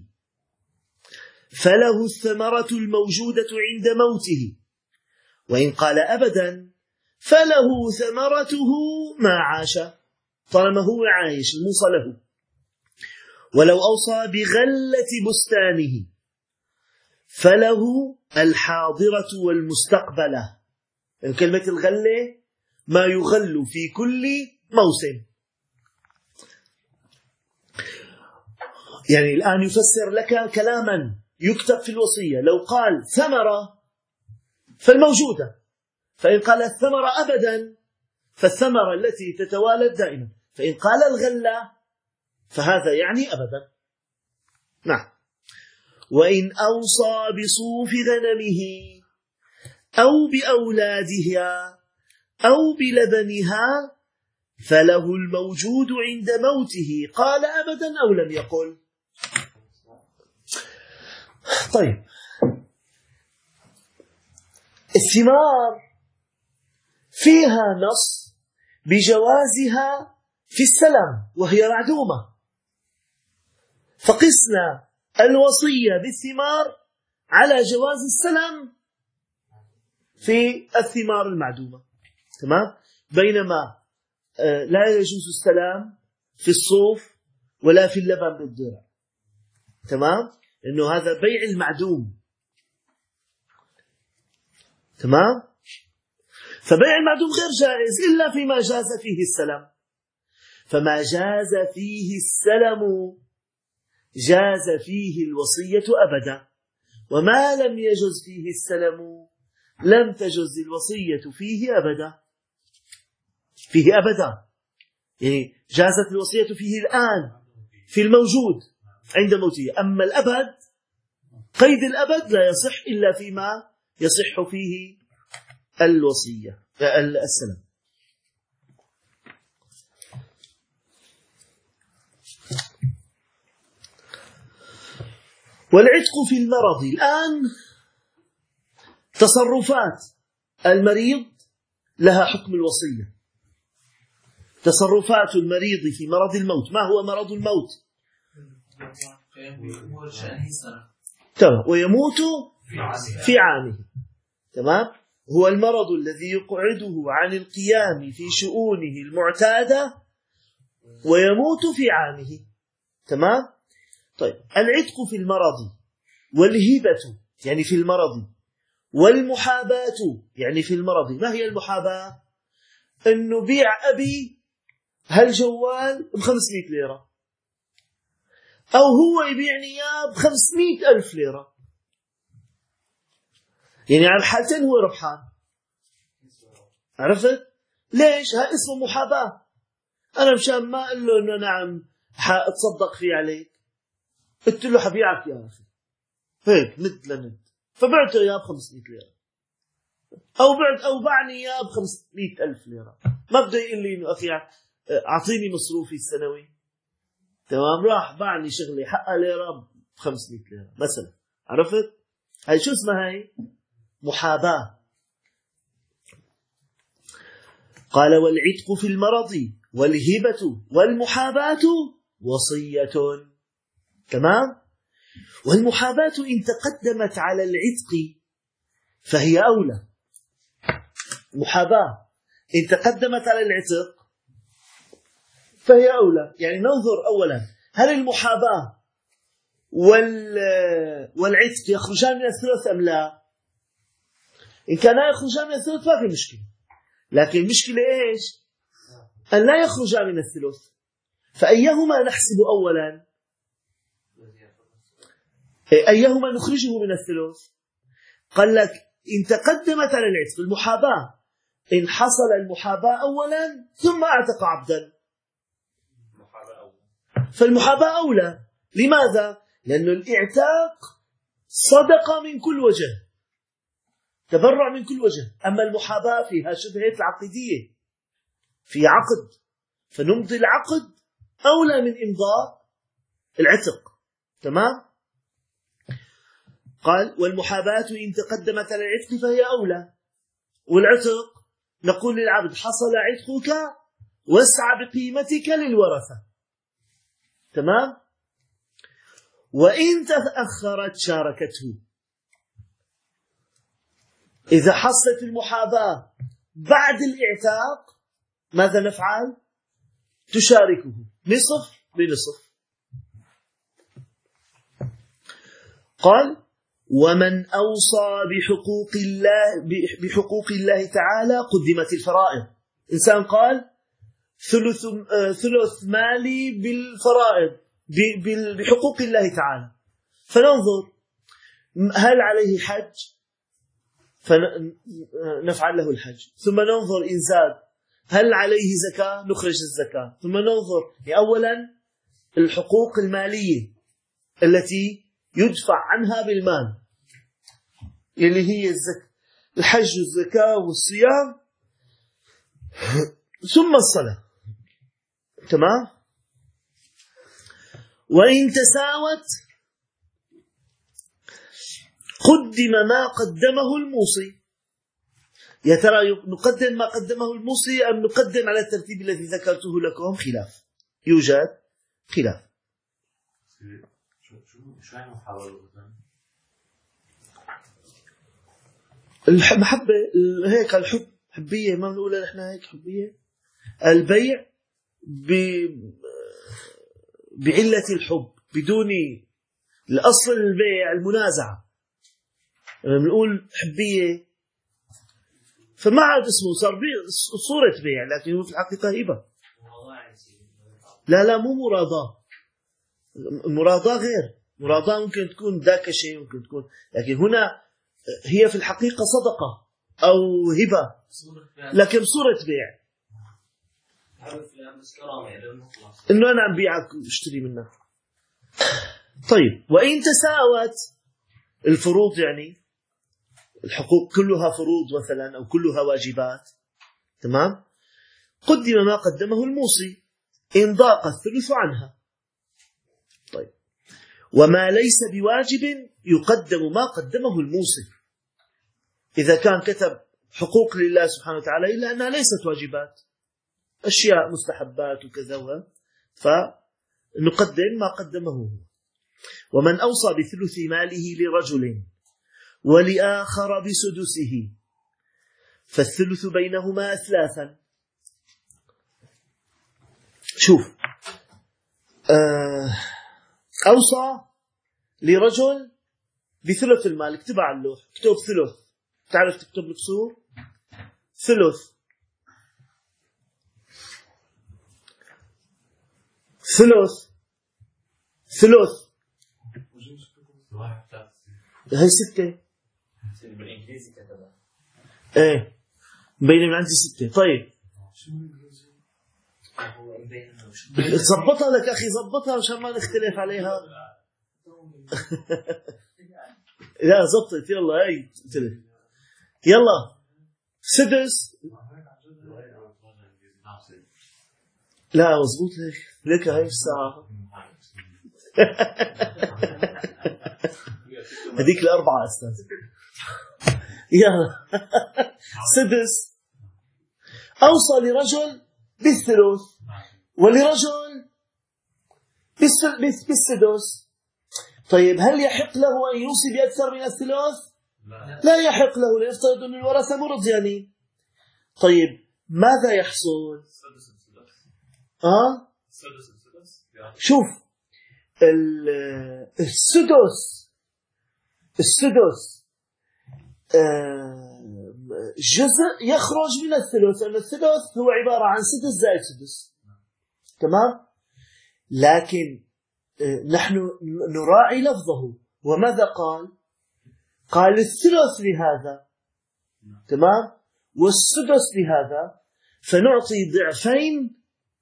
Speaker 1: فله الثمرة الموجودة عند موته، وإن قال أبدا فله ثمرته ما عاش، طالما هو عايش الموصى له. ولو أوصى بغلة بستانه فله الحاضرة والمستقبلة. كلمة الغلة ما يغل في كل موسم. يعني الآن يفسر لك كلاما يكتب في الوصية. لو قال ثمرة فالموجودة، فإن قال الثمرة أبدا فالثمرة التي تتوالد دائما، فإن قال الغلة فهذا يعني أبدا. نعم. وإن أوصى بصوف غنمه أو بأولادها أو بلبنها فله الموجود عند موته، قال أبدا أو لم يقل. طيب، الثمار فيها نص بجوازها في السلم وهي معدومة، فقسنا الوصية بالثمار على جواز السلم في الثمار المعدومة. تمام. بينما لا يجوز السلام في الصوف ولا في اللبن بالضرع. تمام. إنه هذا بيع المعدوم. تمام. فبيع المعدوم غير جائز إلا فيما جاز فيه السلم. فما جاز فيه السلم جاز فيه الوصية أبدا، وما لم يجز فيه السلم لم تجز الوصية فيه أبدا. فيه أبدا يعني جازت الوصية فيه الآن في الموجود عند موته. أما الأبد، قيد الأبد لا يصح إلا فيما يصح فيه الوصية السلم. والعتق في المرض. الآن تصرفات المريض لها حكم الوصية. تصرفات المريض في مرض الموت. ما هو مرض الموت؟ تمام. ويموت في عامه. تمام. هو المرض الذي يقعده عن القيام في شؤونه المعتادة ويموت في عامه. تمام. طيب، العتق في المرض، والهبة يعني في المرض، والمحاباة يعني في المرض. ما هي المحاباة؟ أنه بيع أبي هالجوال ب500 ليرة، أو هو يبيعني إياه ب500,000 ليرة. يعني على الحالتين هو ربحان. عرفت؟ ليش؟ ها اسمه محاباة. أنا مشان ما أقول له إنه نعم حأتصدق فيه عليك، قلت له حبيعك يا أخي هيك ند لند، فبعته إياه ب500 ليرة، أو باعني إياه ب500,000 ليرة. ما بده يقول لي إنه أخي أعطيني مصروفي السنوي. تمام. راح باعني شغلي حقها ليرة ب500 ليرة مثلا. عرفت؟ هاي شو اسمها؟ هاي محاباة. قال والعتق في المرض والهبة والمحاباة وصية. تمام. والمحاباة إن تقدمت على العتق فهي أولى. محاباة إن تقدمت على العتق فهي أولى. يعني ننظر أولا هل المحاباة والعتق يخرجان من الثلث أم لا؟ إن كان يخرجان من الثلث ما في مشكلة، لكن المشكلة إيش؟ أن لا يخرجان من الثلث. فأيهما نحسب أولا؟ أيهما نخرجه من الثلث؟ قال لك إن تقدمت على العتق المحاباة، إن حصل المحاباة أولا ثم أعتق عبدا فالمحاباة أولى. لماذا؟ لأن الإعتاق صدقة من كل وجه، تبرع من كل وجه. أما المحاباة فيها شبهة العقدية، في عقد، فنمضي العقد أولى من إمضاء العتق. تمام؟ قال والمحاباة إن تقدمت على العتق فهي أولى. والعتق نقول للعبد حصل عتقك واسعى بقيمتك للورثة. تمام؟ وإن تأخرت شاركته. إذا حصلت المحاباة بعد الإعتاق ماذا نفعل؟ تشاركه نصف بنصف. قال ومن أوصى بحقوق الله تعالى قدمت الفرائض. إنسان قال ثلث مالي بالفرائض بحقوق الله تعالى، فننظر هل عليه حج فنفعل له الحج، ثم ننظر إن زاد هل عليه زكاة نخرج الزكاة، ثم ننظر أولا الحقوق المالية التي يدفع عنها بالمال اللي هي الحج والزكاة والصيام ثم الصلاة. تمام؟ وإن تساوت قدم ما قدمه الموصي. يا ترى نقدم ما قدمه الموصي أم نقدم على الترتيب الذي ذكرته لكم؟ خلاف، يوجد خلاف.
Speaker 4: شو يعني محاولة؟
Speaker 1: المحبة هيك، الحب حبية، ما بنقولها نحن هيك حبية. البيع بعلة الحب بدون الأصل البيع المنازعة. لما بنقول حبية فما عاد اسمه، صار صورة بيع، لكن هو في الحقيقة هبة. لا مو مراضاة. المراضاة غير، مراضاة ممكن تكون ذاك شيء، ممكن تكون، لكن هنا هي في الحقيقة صدقة أو هبة، لكن صورة بيع. إنه أنا عم بيعك واشتري منك. طيب وإن تساوت الفروض، يعني الحقوق كلها فروض مثلا أو كلها واجبات، تمام؟ قدم ما قدمه الموصي إن ضاق الثلث عنها. طيب وما ليس بواجب يقدم ما قدمه الموصي. إذا كان كتب حقوق لله سبحانه وتعالى إلا أنها ليست واجبات، أشياء مستحبات وكذا، فنقدم ما قدمه هو. ومن أوصى بثلث ماله لرجل ولآخر بسدسه فالثلث بينهما ثلاثا. شوف، أوصى لرجل بثلث المال، اكتب على اللوح، اكتب ثلث. تعرف تكتب الكسور؟ ثلث ثلث ثلث، هاي 6
Speaker 3: بالإنجليزي كتبها.
Speaker 1: ايه مبين من عندي 6. طيب زبطها لك أخي، زبطها مشان ما نختلف عليها. لا زبطت، يلا هاي تلف، يلا سدس. لا مزبوط لك هاي الساعة. هذيك الأربعة أستاذ. يلا سدس. أوصى لرجل بالثلث ولرجل بالسدس. طيب هل يحق له أن يوصي بأكثر من الثلث؟ لا يحق له، ليفترض أن الورثة مرضيانين. طيب ماذا يحصل؟ شوف السدس جزء يخرج من الثلث، لأن الثلث هو عبارة عن سدس زائد سدس، تمام؟ لكن نحن نراعي لفظه، وماذا قال؟ قال الثلث لهذا، تمام، والسدس لهذا، فنعطي ضعفين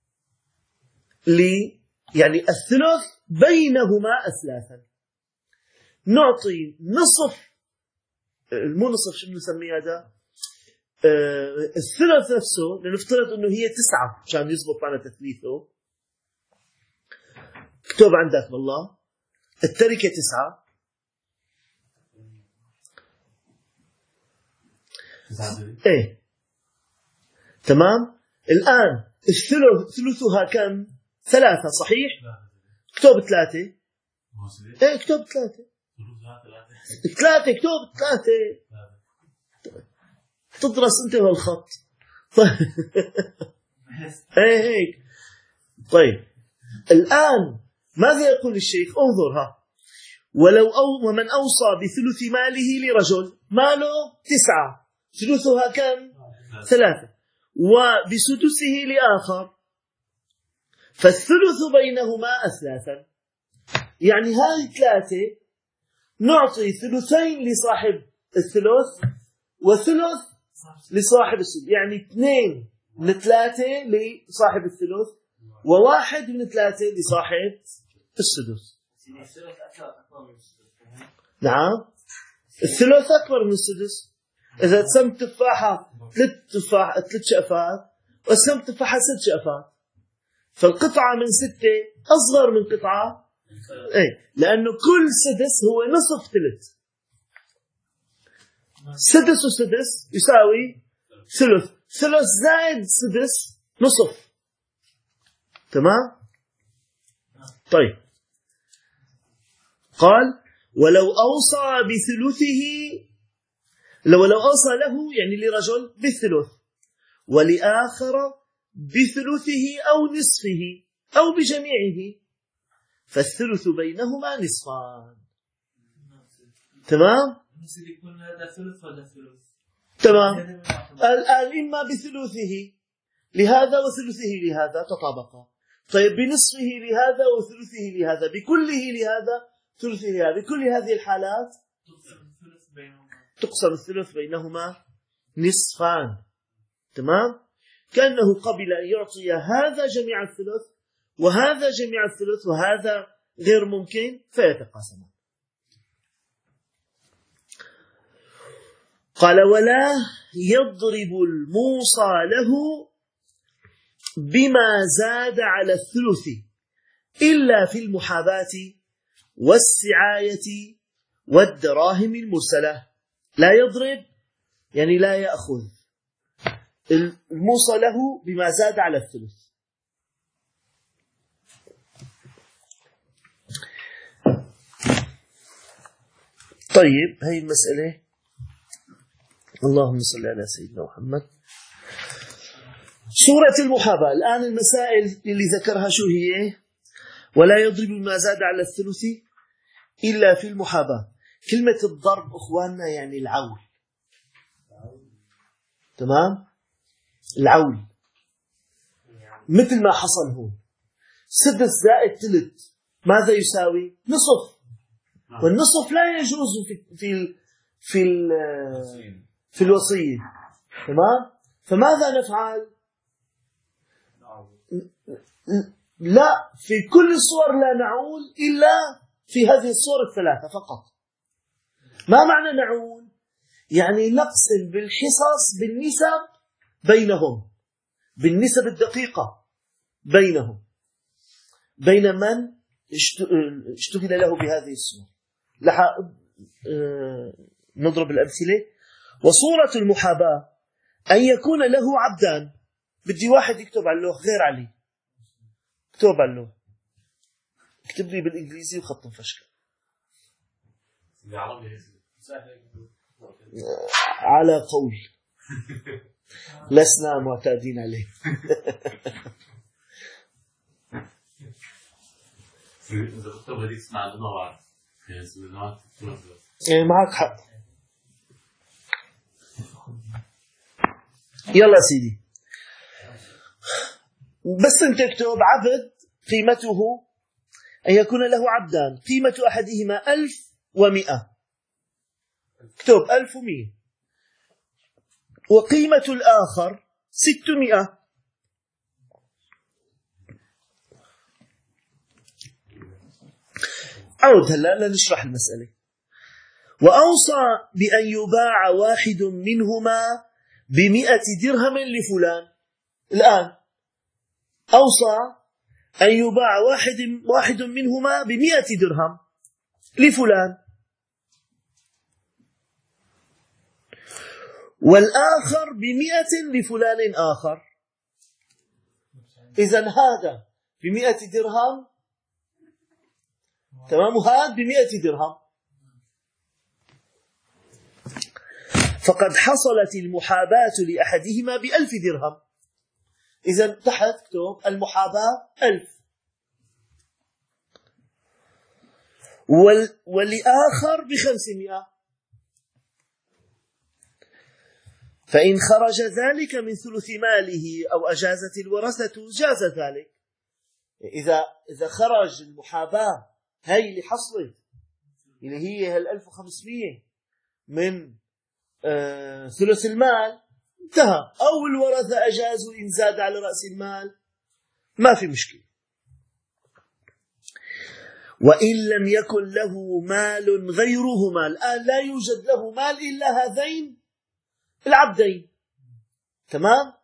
Speaker 1: يعني الثلث بينهما أثلاثا. نعطي نصف، مو نصف، شو بنسميه هذا؟ الثلث نفسه، لنفترض انه هي 9 عشان يزبط معنا تثليثه. اكتب عندك والله التركة 9. ايه تمام. الآن ثلثها كم؟ 3 صحيح؟ اكتب 3. ايه اكتب 3. 3 اكتب 3. تدرس انت بالخط. ايه هيك. طيب الآن ماذا يقول الشيخ؟ انظر ها. ومن أوصى بثلث ماله لرجل، ماله 9، ثلثها كم؟ 3، وبسدسه لآخر، فالثلث بينهما أثلاثا. يعني هذه 3 نعطي ثلثين لصاحب الثلث وثلث لصاحب السدس، يعني 2 من 3 لصاحب الثلث و1 من 3 لصاحب السدس. نعم الثلث أكبر من السدس. إذا تسمت تفاحة 3 شقفات وقسمت تفاحة 6 شقفات، فالقطعة من 6 أصغر من قطعة، إيه، لأنه كل سدس هو نصف ثلث. سدس وسدس يساوي ثلث، ثلث زائد سدس نصف، تمام؟ طيب قال ولو أوصى بثلثه، لو أوصى له يعني لرجل بالثلث ولآخر بثلثه أو نصفه أو بجميعه، فالثلث بينهما نصفان، تمام؟
Speaker 3: يكون هذا ثلث ولا ثلث؟
Speaker 1: تمام. الآن إما بثلثه لهذا وثلثه لهذا تطابقا، طيب بنصفه لهذا وثلثه لهذا، بكله لهذا ثلثه لهذا، بكل هذه الحالات تقسم الثلث بينهما نصفان، تمام؟ كأنه قبل أن يعطي هذا جميع الثلث وهذا جميع الثلث وهذا غير ممكن فيتقاسمان. قال ولا يضرب الموصى له بما زاد على الثلث إلا في المحاباة والسعاية والدراهم المرسلة. لا يضرب يعني لا يأخذ الموصى له بما زاد على الثلث. طيب هذه المسألة، اللهم صل على سيدنا محمد. سورة المحاباة الآن المسائل اللي ذكرها شو هي؟ ولا يضرب ما زاد على الثلث إلا في المحاباة. كلمة الضرب أخواننا يعني العول، تمام؟ العول مثل ما حصل هون، سدس زائد ثلث ماذا يساوي؟ نصف، والنصف لا يجوز في الوصية، تمام؟ فماذا نفعل؟ لا، في كل الصور لا نعول إلا في هذه الصور الثلاثة فقط. ما معنى نعول؟ يعني نقسم بالحصص بالنسب بينهم، بالنسب الدقيقة بينهم، بين من اشتغل له بهذه الصور. نضرب الأمثلة. وصورة المحاباة أن يكون له عبدان. بدي واحد يكتب على اللوح غير علي، اكتب على اللوح، اكتب لي بالإنجليزي وخط مفشل. على قول لسنا معتادين عليه.
Speaker 4: إذا كنت بديك تسمع عندنا بعض
Speaker 1: معك حق. يلا سيدي، بس انت اكتب عبد قيمته أن يكون له عبدان قيمة أحدهما 1100، اكتب 1100 وقيمة الآخر 600. عود هلا لنشرح المسألة. وأوصى بأن يباع واحد منهما ب100 درهم لفلان. الآن أوصى أن يباع واحد منهما ب100 درهم لفلان، والآخر ب100 لفلان آخر. إذن هذا ب100 درهم، تمام، وهذا ب100 درهم، فقد حصلت المحاباة لأحدهما ب1000 درهم. إذن تحت اكتب المحاباة 1000، والآخر ب500. فإن خرج ذلك من ثلث ماله أو أجازت الورثة جاز ذلك. إذا خرج المحاباة هاي اللي حصلت اللي هي 1500 من ثلث المال انتهى، أو الورثة أجازوا إن زاد على رأس المال ما في مشكلة. وإن لم يكن له مال غيرهما، الآن لا يوجد له مال إلا هذين العبدين، تمام،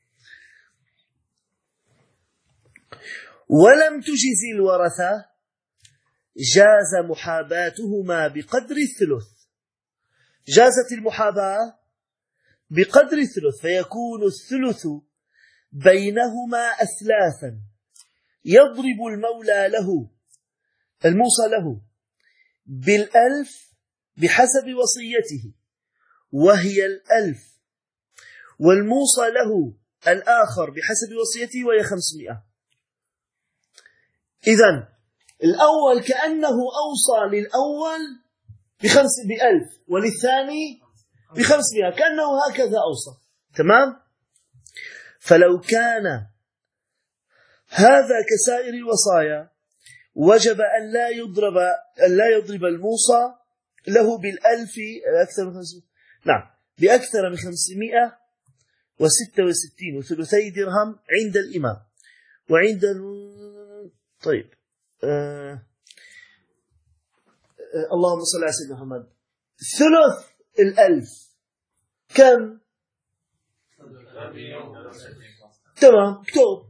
Speaker 1: ولم تجز الورثة جاز محاباتهما بقدر الثلث. جازت المحاباة بقدر الثلث، فيكون الثلث بينهما أثلاثا يضرب المولى له الموصى له ب1000 بحسب وصيته، وهي 1000، والموصى له الآخر بحسب وصيته وهي 500. إذن الأول كأنه أوصى للأول ب1000 وللثاني ب500، كأنه هكذا أوصى، تمام. فلو كان هذا كسائر الوصايا وجب أن لا يضرب الموصى له ب1000 أكثر من 500، نعم، بأكثر من 566 وثلثي درهم عند الإمام وعند طيب اللهم صل على سيدنا محمد. ثلث 1000 كم؟ تمام، اكتب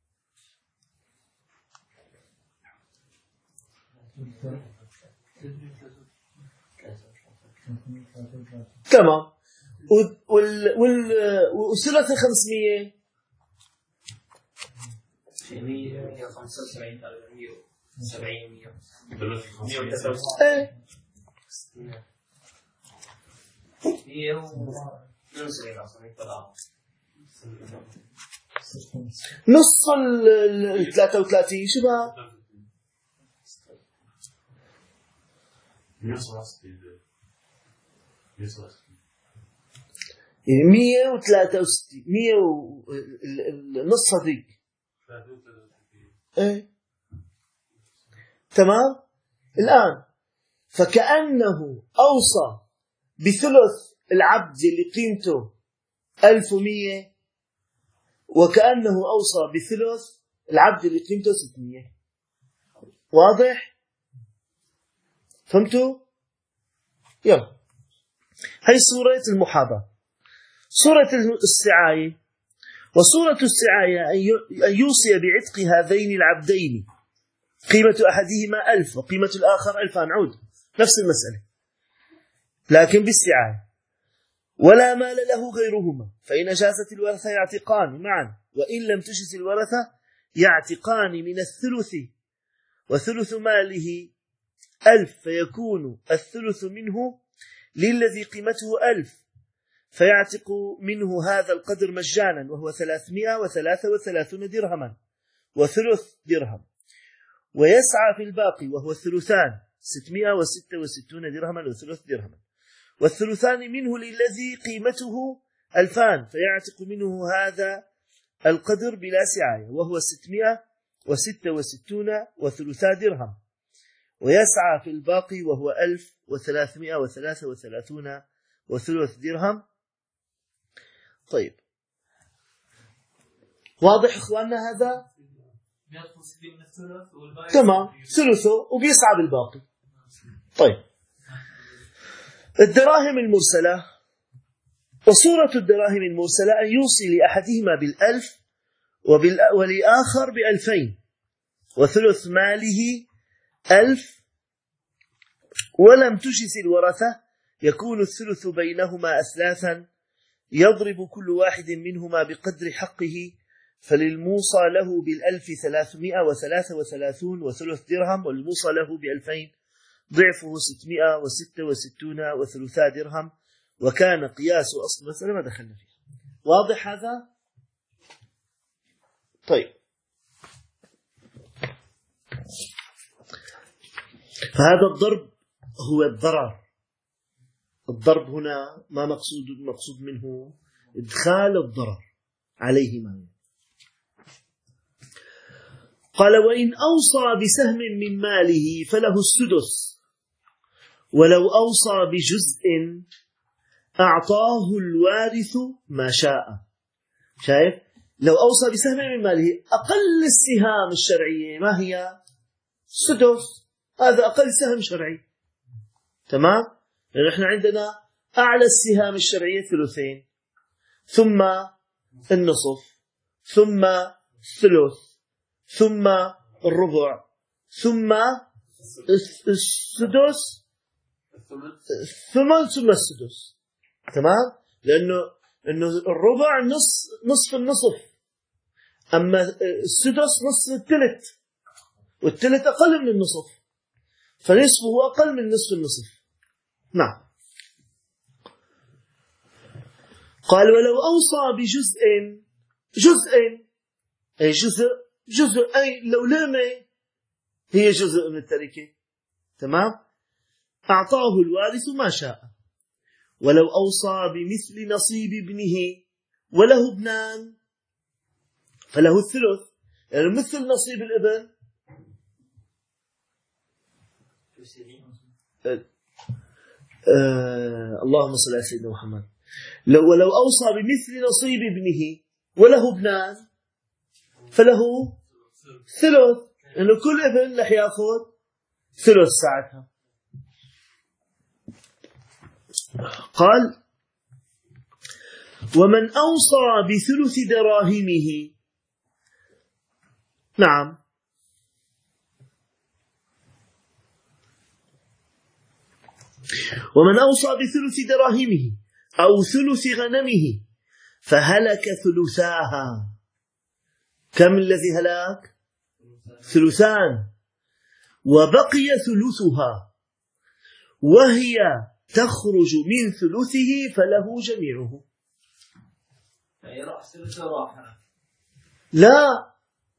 Speaker 1: تمام. والثلث 500
Speaker 3: 175 170
Speaker 1: نص 33 شبه 163 نص هذيك، تمام. الآن فكأنه أوصى بثلث العبد اللي قيمته 1100، وكأنه أوصى بثلث العبد اللي قيمته 600. واضح؟ فهمتوا؟ يلا، هي صورة المحاباة. صورة السعاية، وصورة السعاية أن يوصي بعتق هذين العبدين قيمة أحدهما 1000 وقيمة الآخر 1000. نعود نفس المسألة لكن بالسعاية. ولا مال له غيرهما، فإن جازت الورثة يعتقان معا، وإن لم تجز الورثة يعتقان من الثلث، وثلث ماله 1000، فيكون الثلث منه للذي قيمته 1000 فيعتق منه هذا القدر مجانا، وهو 333 درهما وثلث درهم، ويسعى في الباقي وهو الثلثان 666 درهما وثلث درهما، والثلثان منه للذي قيمته 2000 فيعتق منه هذا القدر بلا سعاية، وهو 666 وثلثا درهم، ويسعى في الباقي وهو 1333 وثلث درهم. طيب واضح إخواننا هذا؟ تمام، ثلثه وبيسعى بالباقي. طيب الدراهم المرسلة، وصورة الدراهم المرسلة أن يوصي لأحدهما 1000 ولآخر 2000 وثلث ماله 1000 ولم تجز الورثة، يكون الثلث بينهما أثلاثا يضرب كل واحد منهما بقدر حقه، فللموصى له 1000 333 وثلث درهم، والموصى له 2000 ضعفه 666 وثلثا درهم، وكان قياس أصل المسألة ما دخلنا فيه. واضح هذا؟ طيب فهذا الضرب هو الضرر. الضرب هنا ما مقصود منه إدخال الضرر عليهما. قال وإن أوصى بسهم من ماله فله السدس، ولو أوصى بجزء أعطاه الوارث ما شاء. شايف؟ لو أوصى بسهم من ماله، أقل السهام الشرعية ما هي؟ السدس، هذا أقل سهم شرعي. تمام؟ لأن احنا عندنا أعلى السهام الشرعية 2، ثم النصف، ثم الثلث، ثم الربع، ثم السدس، ثم السدس. تمام؟ لأنه الربع نصف النصف، أما السدس نصف الثلث، والثلث أقل من النصف، فنصفه أقل من نصف النصف. نعم. قال ولو أوصى بجزء، أي جزء أي لو لامة هي جزء من التركة. تمام؟ أعطاه الوارث ما شاء. ولو أوصى بمثل نصيب ابنه وله ابنان فله الثلث، يعني مثل نصيب الابن. اللهم صل على سيدنا محمد. ولو أوصى بمثل نصيب ابنه وله ابنان فله ثلث، لأنه كل ابن رح يأخذ ثلث ساعتها. قال ومن أوصى بثلث دراهمه، نعم، ومن أوصى بثلث دراهمه أو ثلث غنمه فهلك ثلثاها. كم الذي هلاك؟ ثلثان، وبقي ثلثها وهي تخرج من ثلثه فله جميعه. لا،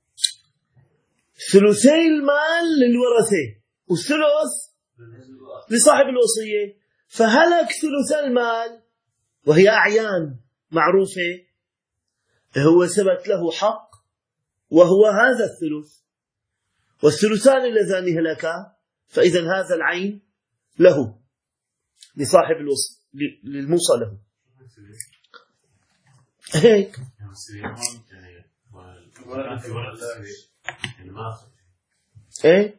Speaker 1: ثلثي المال للورثة والثلث لصاحب الوصية، فهلك ثلث المال وهي أعيان معروفة، هو ثبت له حق وهو هذا الثلث، والثلثان اللذان هلكا، فإذا هذا العين له لصاحب الوصي للموصى له. هيك ايه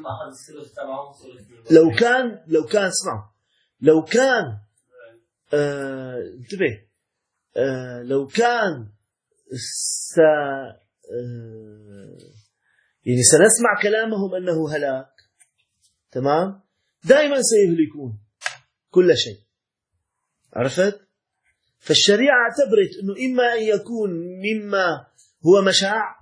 Speaker 1: لو كان اسمع، لو كان انتبه، لو كان يعني سنسمع كلامهم أنه هلاك، تمام، دائما سيهلكون كل شيء. عرفت؟ فالشريعة اعتبرت أنه إما أن يكون مما هو مشاع،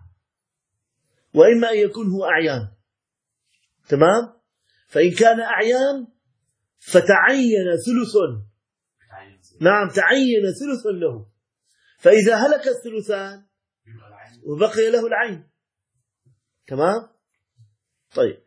Speaker 1: وإما أن يكون هو أعيان. تمام؟ فإن كان أعيان فتعين ثلث، نعم تعين ثلث له، فإذا هلك الثلثان وبقي له العين. تمام. طيب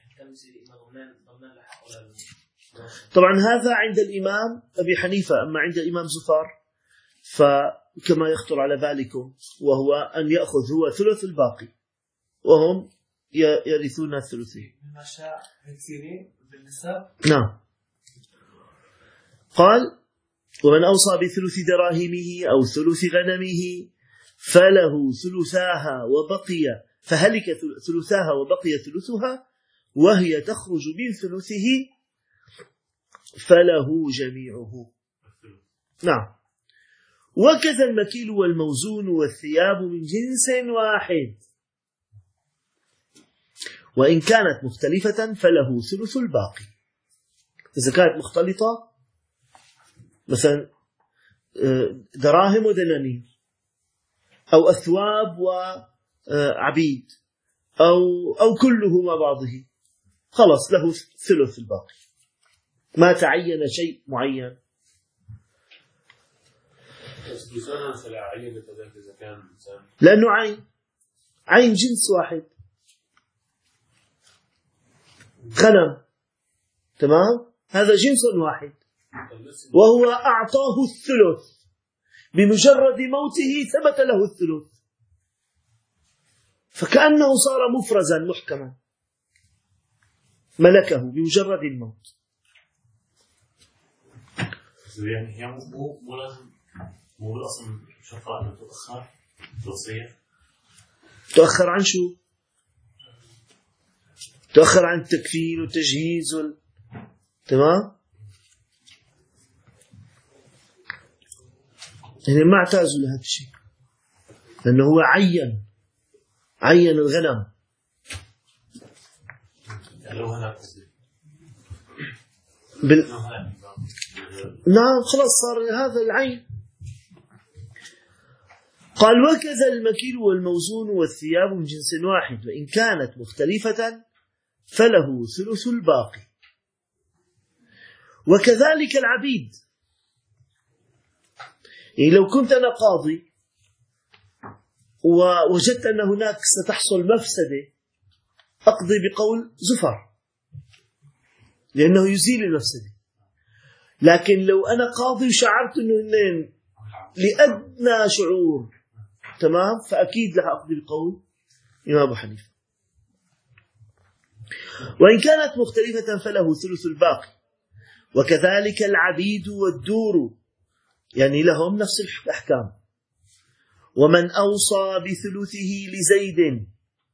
Speaker 1: طبعا هذا عند الإمام أبي حنيفة. أما عند الإمام زفار فكما يخطر على بالكم، وهو أن يأخذ هو ثلث الباقي وهم يرثون الثلثين. نعم. قال: ومن أوصى بثلث دراهمه أو ثلث غنمه فله ثلثاها وبقي، فهلك ثلثاها وبقي ثلثها وهي تخرج من ثلثه فله جميعه. نعم. وكذا المكيل والموزون والثياب من جنس واحد، وإن كانت مختلفة فله ثلث الباقي. إذا كانت مختلطة مثلا دراهم ودنانير، أو أثواب وعبيد، أو كله مع بعضه، خلص له ثلث الباقي، ما تعين شيء معين. لأنه عين جنس واحد، غنم، تمام، هذا جنس واحد، وهو أعطاه الثلث، بمجرد موته ثبت له الثلث، فكأنه صار مفرزا محكما، ملكه بمجرد الموت.
Speaker 5: يعني هي مو لازم، مو بالأصل شرط أن تؤخر توصية.
Speaker 1: تؤخر عن شو؟ تؤخر عن التكفين والتجهيز تمام؟ يعني ما اعتازوا لهذا الشيء، لأنه هو عين الغنم.
Speaker 5: لو هنا
Speaker 1: نعم خلاص صار هذا العين. قال: وكذا المكيل والموزون والثياب من جنس واحد، وإن كانت مختلفة فله ثلث الباقي. وكذلك العبيد. يعني لو كنت أنا قاضي ووجدت أن هناك ستحصل مفسدة، أقضي بقول زفر لأنه يزيل المفسدة. لكن لو أنا قاضي وشعرت أنه اثنين لأدنى شعور، تمام، فأكيد لها أقضي بقول إمام أبو حنيفة. وإن كانت مختلفة فله ثلث الباقي. وكذلك العبيد والدور، يعني لهم نفس الأحكام. ومن أوصى بثلثه لزيد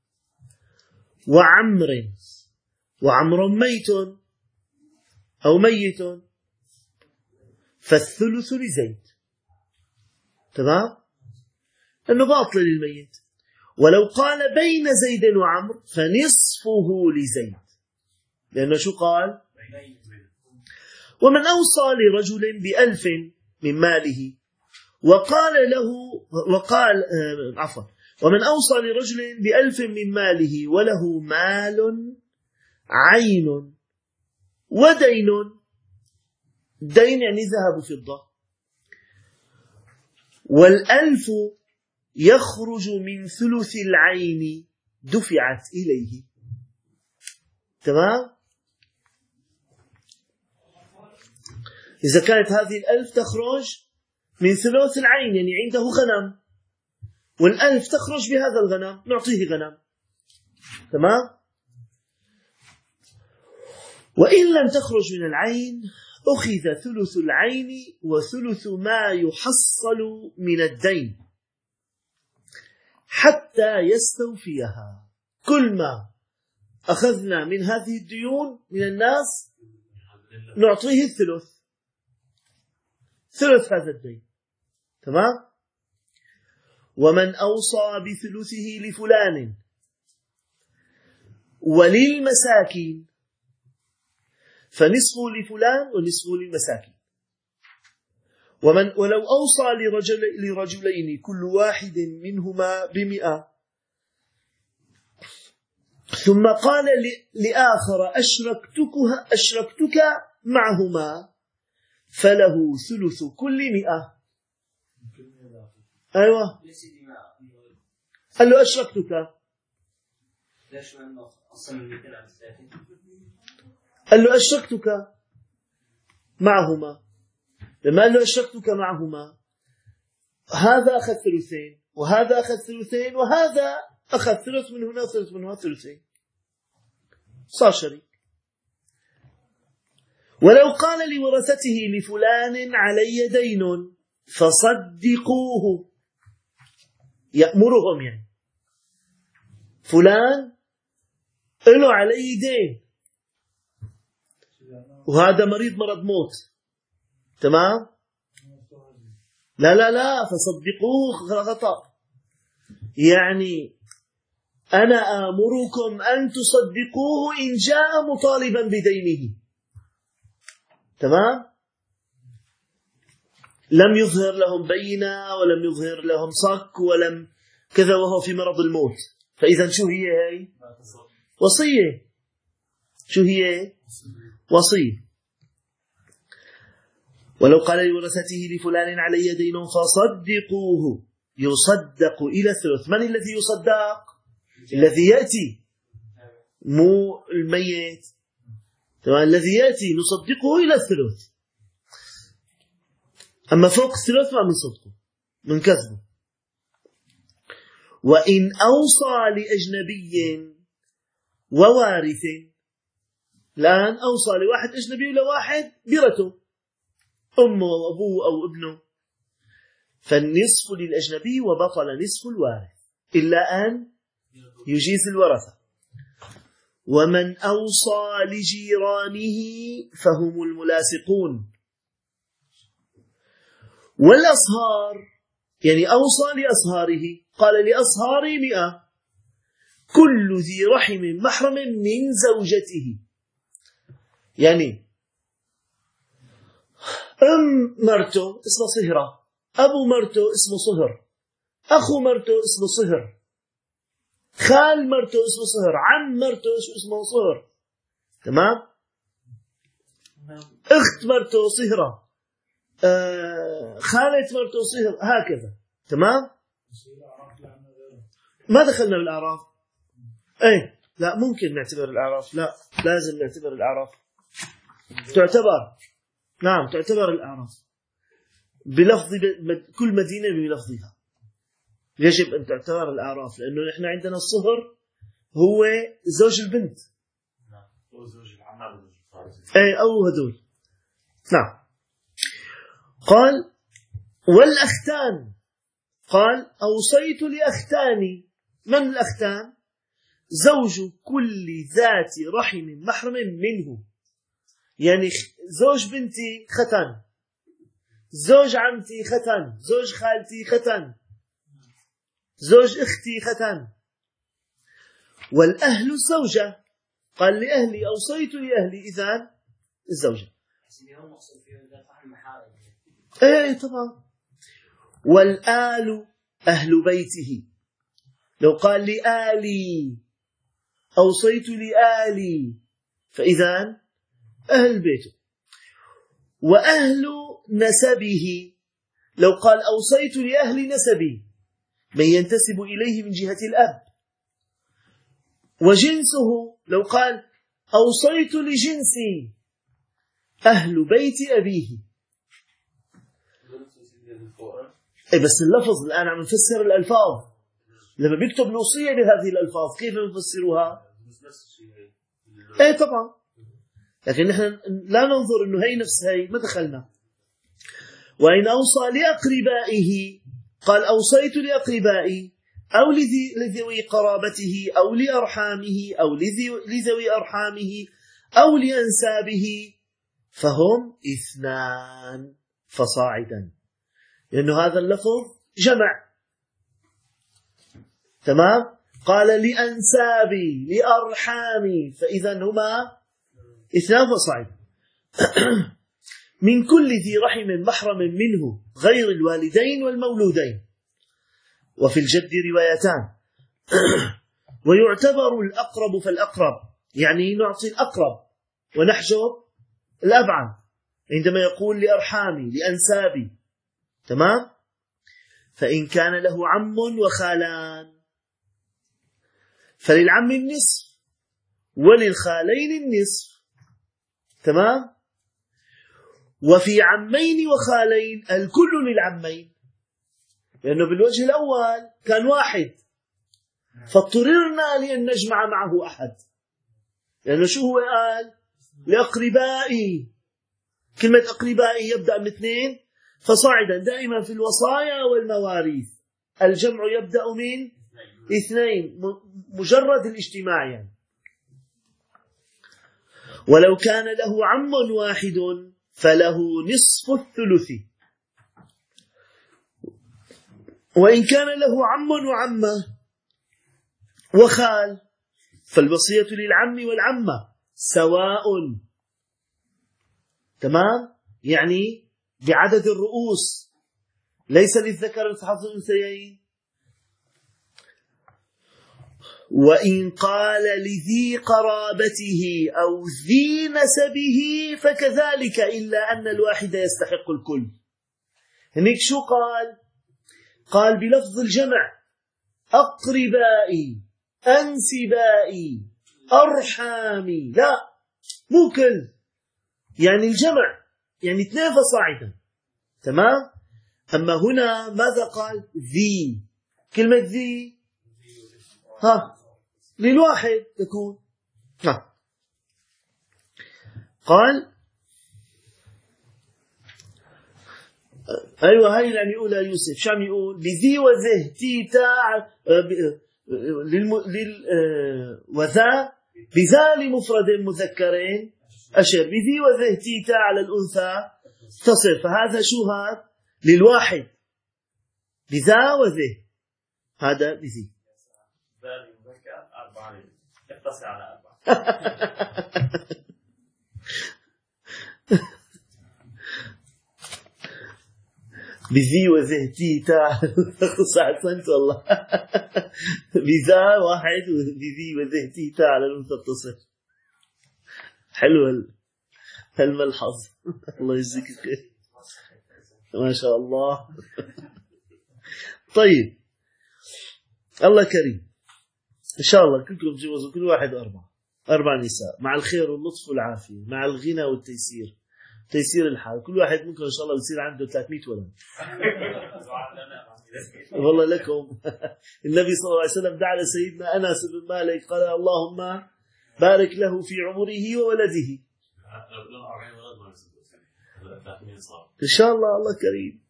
Speaker 1: وعمر ميت أو ميت فالثلث لزيد، تمام، لأنه باطل للميت. ولو قال بين زيد وعمر فنصفه لزيد، لأنه شو قال؟ ومن أوصى لرجل ب1000 من ماله ومن أوصى لرجل ب1000 من ماله وله مال عين ودين، دين يعني ذهب فضة، وال1000 يخرج من ثلث العين دفعت إليه، تمام. إذا كانت هذه 1000 تخرج من ثلث العين، يعني عنده غنم، وال1000 تخرج بهذا الغنم، نعطيه غنم، تمام. وإن لم تخرج من العين أخذ ثلث العين وثلث ما يحصل من الدين حتى يستوفيها. كل ما أخذنا من هذه الديون من الناس نعطيه ثلث هذا الدين، تمام. ومن أوصى بثلثه لفلان وللمساكين فنصفه لفلان ونصفه للمساكين. ولو أوصى لرجلين كل واحد منهما ب100 ثم قال لآخر أشركتك معهما فله ثلث كل 100. أيوة. قال له أشركتك.
Speaker 3: ليش لأنه أصلا 200 على 30.
Speaker 1: قال له أشركتك معهما. لما قال له أشركتك معهما، هذا أخذ ثلثين وهذا أخذ ثلثين وهذا أخذ ثلث من هنا ثلث من هنا ثلثين، صار شريك. ولو قال لورثته لفلان علي دين فصدقوه، يأمرهم يعني فلان له علي دين وهذا مريض مرض موت، تمام؟ لا لا لا، فصدقوه خطأ. يعني أنا آمركم أن تصدقوه إن جاء مطالبا بدينه، تمام؟ لم يظهر لهم بينة ولم يظهر لهم صك ولم كذا وهو في مرض الموت. فإذا شو هي هاي؟ وصية. شو هي؟ وصية. ولو قال لورثته لفلان علي دين فصدقوه، يصدق إلى الثلث. من الذي يصدق؟ الذي يأتي، مو الميت، تمام؟ الذي يأتي نصدقه إلى الثلث. أما فوق الثلث ما بنصدقه، بنكذبه. وإن أوصى لأجنبي ووارث، الآن أوصى لواحد أجنبي ولواحد برته، أمه وأبوه أو ابنه، فالنصف للأجنبي وبطل نصف الوارث إلا أن يجيز الورثة. ومن أوصى لجيرانه فهم الملاصقون. والأصهار يعني أوصى لأصهاره، قال لأصهاري 100 كل ذي رحم محرم من زوجته. يعني أم مرته اسمه صهرة، أبو مرته اسمه صهر، أخو مرته اسمه صهر، خال مرته اسمه صهر، عم مرته اسمه صهر، تمام؟ أخت مرته صهرة، خالة مرته صهر، هكذا، تمام؟ ما دخلنا بالأعراف. ايه لا، ممكن نعتبر الأعراف، لا لازم نعتبر الأعراف، تعتبر، نعم تعتبر الأعراف بلفظ كل مدينة بلفظها. يجب أن تعتبر الأعراف، لأنه نحن عندنا الصهر هو زوج البنت،
Speaker 5: هو زوج العمال وزوج الخارج،
Speaker 1: ايه أو هذول، نعم. قال والأختان، قال أوصيت لأختاني. من الأختان؟ زوج كل ذات رحم محرم منه، يعني زوج بنتي ختن، زوج عمتي ختن، زوج خالتي ختن، زوج اختي ختن. والأهل الزوجة، قال لأهلي أوصيت لأهلي، إذن الزوجة. ايه طبعا. والآل أهل بيته، لو قال لآلي أوصيت لآلي فإذن أهل بيته. وأهل نسبه، لو قال أوصيت لأهل نسبي، من ينتسب إليه من جهة الأب. وجنسه، لو قال أوصيت لجنسي، أهل بيت أبيه. إيه بس اللفظ الآن عم نفسر الألفاظ، لما بيكتب الوصية بهذه الألفاظ كيف نفسرها؟ إيه طبعا، لكن نحن لا ننظر إنه هي نفس هي، ما دخلنا. وإن أوصى لأقربائه، قال أوصيت لأقربائي أو لذوي قرابته أو لأرحامه أو لذوي أرحامه أو لأنسابه، فهم 2 فصاعدا، لأنه هذا اللفظ جمع، تمام؟ قال لأنسابي لأرحامي، فإذا هما 2 فصاعدا. من كل ذي رحم محرم منه غير الوالدين والمولودين. وفي الجد روايتان. ويعتبر الأقرب فالأقرب، يعني نعطي الأقرب ونحجب الأبعد عندما يقول لأرحامي لأنسابي. تمام. فإن كان له عم وخالان فللعم النصف وللخالين النصف. تمام. وفي عمين وخالين الكل للعمين، لأنه بالوجه الأول كان واحد فاضطررنا لأن نجمع معه أحد، لأنه شو هو قال؟ لأقربائي. كلمة أقربائي يبدأ من 2 فصاعدا. دائما في الوصايا والمواريث الجمع يبدأ من 2 مجرد الاجتماع يعني. ولو كان له عم واحد فله نصف الثلث، وإن كان له عم وعمة وخال فالوصية للعم والعمة سواء. تمام. يعني بعدد الرؤوس، ليس للذكر مثل حظ الأنثيين. وإن قال لذي قرابته أو ذي نسبه فكذلك، إلا أن الواحد يستحق الكل. هناك شو قال؟ قال بلفظ الجمع: أقربائي، أنسبائي، أرحامي. لا، مو كل، يعني الجمع، يعني 2 فصاعدا. تمام. أما هنا ماذا قال؟ ذي. كلمة ذي للواحد تكون. قال أيوة، هاي يعني يقولها يوسف. شو عم يقول؟ بذي وذه تيتا وذا بذا لمفرد مذكرين أشر. بذي وذه تيتا على الأنثى تصل. فهذا شو هذا؟ للواحد. بذا وذه هذا بذي.
Speaker 3: ذا لمذكر 4 يقتصر على 4.
Speaker 1: بذي وذه تيتا. أحسنت والله. بذا واحد وبذي وذه تيتا على الأنثى اتصل. حلو هالملحظ. الله يجزيك خير، ما شاء الله. طيب، الله كريم إن شاء الله. كلكم تجوزوا كل واحد 4 نساء، مع الخير واللطف والعافية، مع الغنى والتيسير، تيسير الحال. كل واحد منكم إن شاء الله يصير عنده 300 ولد. والله لكم. النبي صلى الله عليه وسلم دعا لسيدنا أنس بن مالك قال: اللهم بارك له في عمره وولده. إن شاء الله. الله كريم.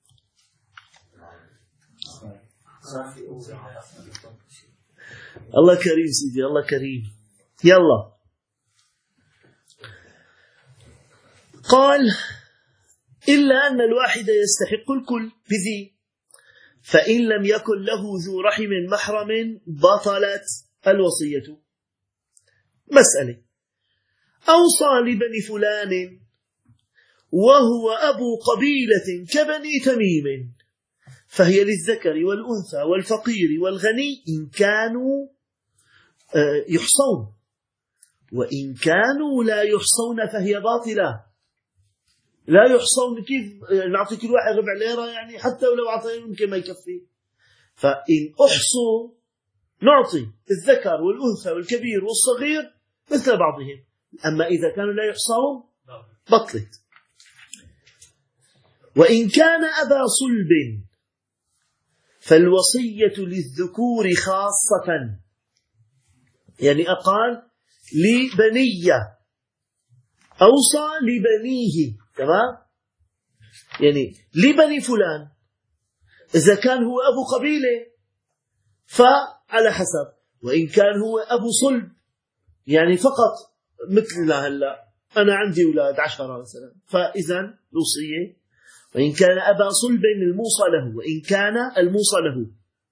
Speaker 1: الله كريم سيدي، الله كريم. يلا. قال: إلا أن الواحد يستحق الكل بذي، فإن لم يكن له ذو رحم محرم بطلت الوصية. مسألة: أوصى لبني فلان وهو أبو قبيلة كبني تميم، فهي للذكر والأنثى والفقير والغني إن كانوا يحصون، وإن كانوا لا يحصون فهي باطلة. لا يحصون كيف نعطي كل واحد 4 ليرة؟ يعني حتى ولو أعطينا يمكن ما يكفي. فإن أحصوا نعطي الذكر والأنثى والكبير والصغير مثل بعضهم. أما إذا كانوا لا يحصون بطلت. وإن كان أبا صلب فالوصية للذكور خاصة، يعني أقال لبنية، أوصى لبنيه. تمام. يعني لبني فلان، إذا كان هو أبو قبيلة فعلى حسب، وإن كان هو أبو صلب يعني فقط مثلنا هلا أنا عندي أولاد 10 مثلا، فإذا الوصية. وإن كان أبا صلب الموصى له، وإن كان الموصى له.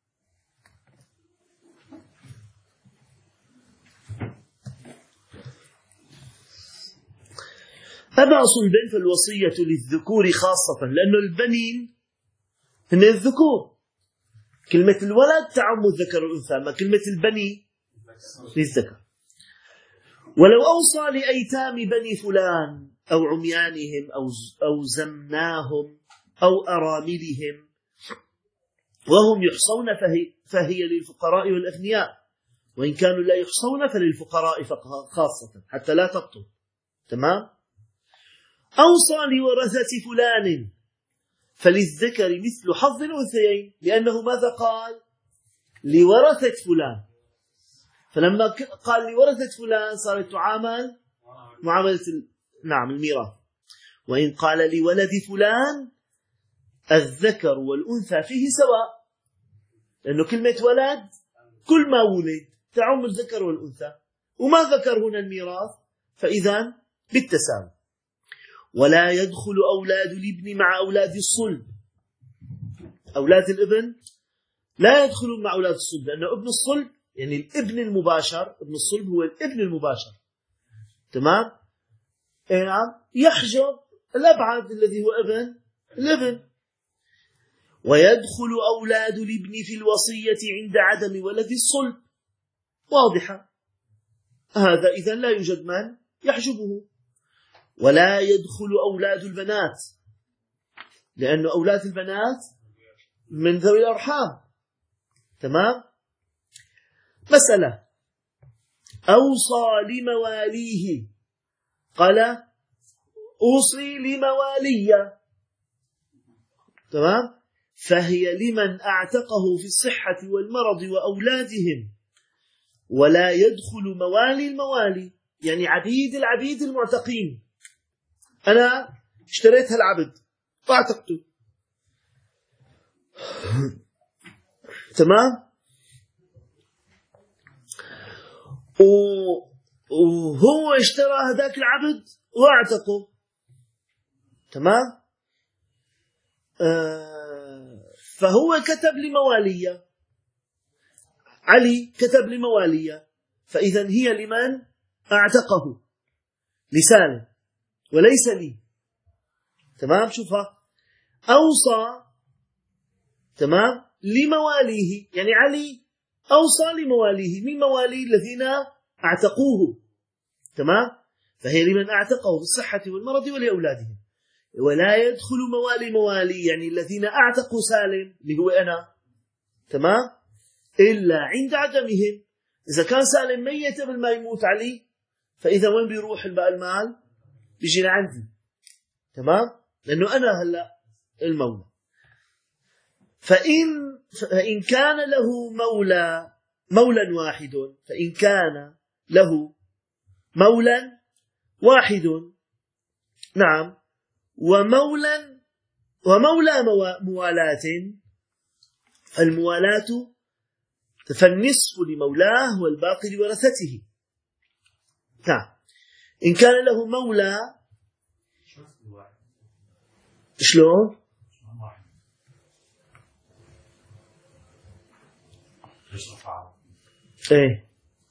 Speaker 1: أبا صلب فالوصية للذكور خاصة، لأنه البنين هن الذكور. كلمة الولد تعم الذكر والأنثى، ما كلمة البني للذكر. ولو أوصى لأيتام بني فلان أو عميانهم أو زمناهم أو أراملهم وهم يحصون فهي للفقراء والأغنياء، وإن كانوا لا يحصون فللفقراء خاصة حتى لا تبطل. تمام. أوصى لورثة فلان فللذكر مثل حظ الأنثيين، لأنه ماذا قال؟ لورثة فلان، فلما قال لورثة فلان صارت تعامل معاملة الميراث. وإن قال لولد فلان الذكر والأنثى فيه سواء، لأنه كلمة ولد كل ما ولد تعم الذكر والأنثى، وما ذكر هنا الميراث، فإذا بالتساوي. ولا يدخل أولاد الابن مع أولاد الصلب، أولاد الابن لا يدخلون مع أولاد الصلب، لأنه ابن الصلب يعني الابن المباشر، ابن الصلب هو الابن المباشر. تمام. يحجب الأبعد الذي هو ابن الابن. ويدخل أولاد الابن في الوصية عند عدم ولد الصلب، واضحة هذا، إذن لا يوجد من يحجبه. ولا يدخل أولاد البنات، لأن أولاد البنات من ذوي الأرحام. تمام. مسألة أوصى لمواليه، قال أوصي لموالي. تمام. فهي لمن أعتقه في الصحة والمرض وأولادهم. ولا يدخل موالي الموالي، يعني عبيد العبيد المعتقين. أنا اشتريت هالعبد واعتقته. تمام. وهو اشترى هذاك العبد واعتقه. تمام. فهو كتب لموالية، علي كتب لموالية، فإذا هي لمن أعتقه، لسالم وليس لي. تمام. شوفها أوصى. تمام. لمواليه، يعني علي أوصى لمواليه، من مواليه الذين أعتقوه. تمام. فهي لمن أعتقه بالصحة والمرض ولأولادهم. ولا يدخل موالي يعني الذين أعتقوا سالم اللي هو أنا. تمام. إلا عند عدمهم، إذا كان سالم ميت قبل ما يموت علي، فإذا وين بيروح المال؟ بيجي لعندي. تمام. لأنه أنا هلأ المولى. فإن كان له مولا واحد، فإن كان له مولا واحد، نعم، ومولى موالاة، فالموالاة فالنصف لمولاه والباقي لورثته. نعم. إن كان له مولى، شلون؟ ايه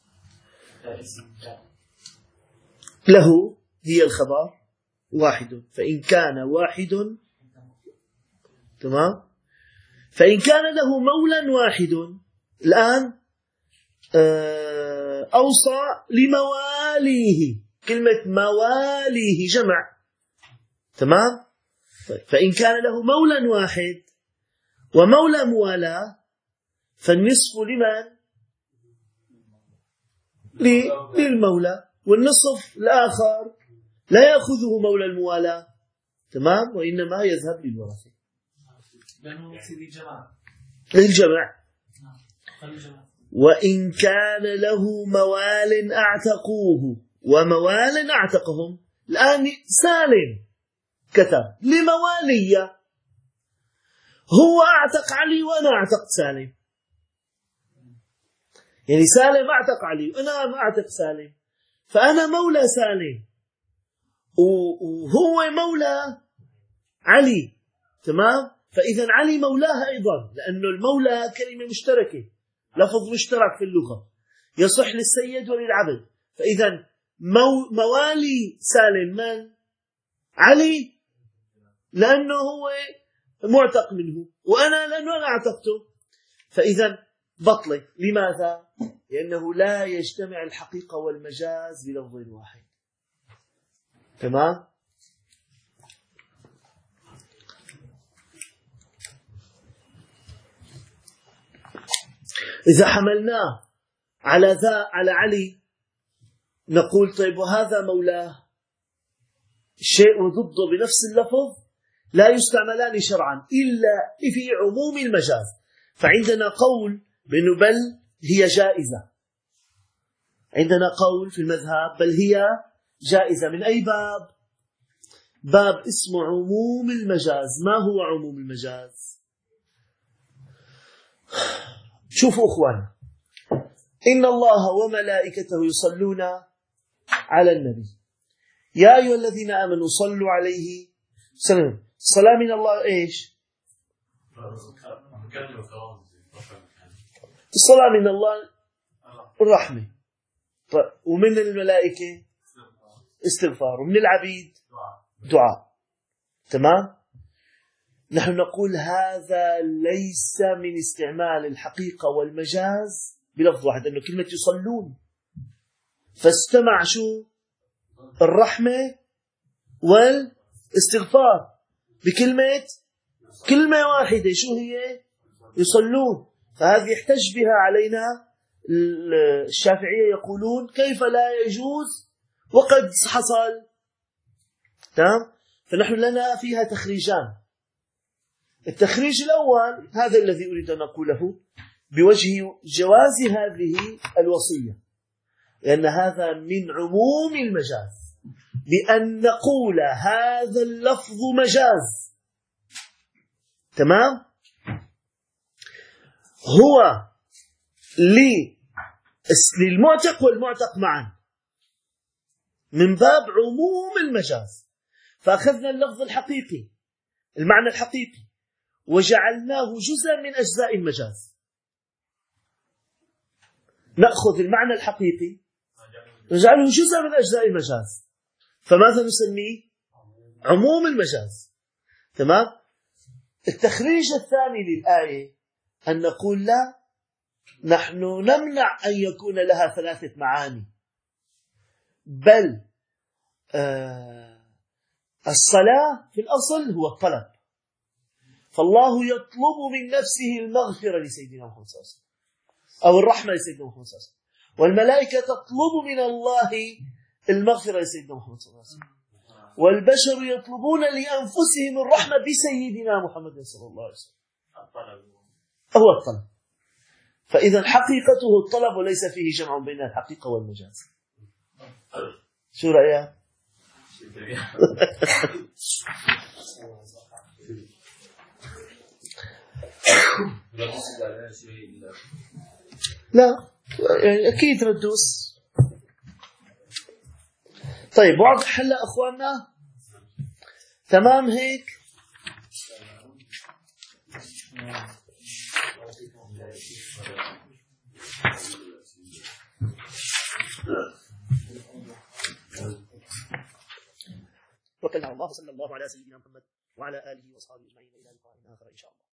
Speaker 1: له هي الخبر واحد، فإن كان واحد. تمام. فإن كان له مولا واحد، الآن أوصى لمواليه، كلمة مواليه جمع. تمام. فإن كان له مولا واحد ومولى موالاه، فالنصف لمن؟ للمولى، والنصف الآخر لا يأخذه مولى الموالاة. تمام. وإنما يذهب للورثة للجمع. وإن كان له موال أعتقوه وموال أعتقهم، الآن سالم كتب لموالية، هو أعتق علي وأنا أعتقت سالم، يعني سالم أعتق علي وأنا أعتق سالم، فأنا مولى سالم وهو مولى علي. تمام. فإذا علي مولاه أيضا، لأنه المولى كلمة مشتركة، لفظ مشترك في اللغة، يصح للسيد وللعبد. فإذا موالي سالم من؟ علي، لأنه هو معتق منه، وأنا لأنه أنا أعتقته. فإذا بطلت. لماذا؟ لأنه لا يجتمع الحقيقة والمجاز بلفظ واحد. تمام. إذا حملناه على علي نقول طيب وهذا مولاه، الشيء وضده بنفس اللفظ لا يستعملان شرعا إلا في عموم المجاز. فعندنا قول بأنه بل هي جائزة، عندنا قول في المذهب بل هي جائزة. من أي باب؟ باب اسمه عموم المجاز. ما هو عموم المجاز؟ شوفوا أخوانا، إن الله وملائكته يصلون على النبي يا أيها الذين آمنوا صلوا عليه وسلموا. الصلاة من الله إيش؟ الصلاة من الله الرحمة، ومن الملائكة استغفار، ومن العبيد دعاء. تمام؟ نحن نقول هذا ليس من استعمال الحقيقة والمجاز بلفظ واحد، أنه كلمة يصلون فاستمع شو؟ الرحمة والاستغفار بكلمة كلمة واحدة. شو هي؟ يصلون. فهذه يحتج بها علينا الشافعية، يقولون كيف لا يجوز وقد حصل. تمام؟ فنحن لنا فيها تخريجان. التخريج الأول هذا الذي أريد أن أقوله بوجه جواز هذه الوصية، لأن هذا من عموم المجاز، بأن نقول هذا اللفظ مجاز. تمام؟ هو للمعتق والمعتق معا من باب عموم المجاز. فأخذنا اللفظ الحقيقي، المعنى الحقيقي، وجعلناه جزءا من أجزاء المجاز. نأخذ المعنى الحقيقي ونجعله جزءا من أجزاء المجاز، فماذا نسميه؟ عموم المجاز. تمام؟ التخريج الثاني للآية أن نقول لا، نحن نمنع أن يكون لها ثلاثة معاني، بل الصلاة في الأصل هو الطلب، فالله يطلب من نفسه المغفرة لسيدنا محمد صلى الله عليه وسلم، أو الرحمة لسيدنا محمد صلى الله عليه وسلم، والملائكة تطلب من الله المغفرة لسيدنا محمد صلى الله عليه وسلم، والبشر يطلبون لأنفسهم الرحمة بسيدنا محمد صلى الله عليه وسلم. هو الطلب. فإذا حقيقته الطلب وليس فيه جمع بين الحقيقة والمجاز. شو رأيك؟ لا يعني أكيد ردوس. طيب واضح هلا أخواننا؟ تمام هيك؟ وكلنا الله صلى الله على سيدنا محمد وعلى آله وصحبه أجمعين إلى لقاء آخر إن شاء الله.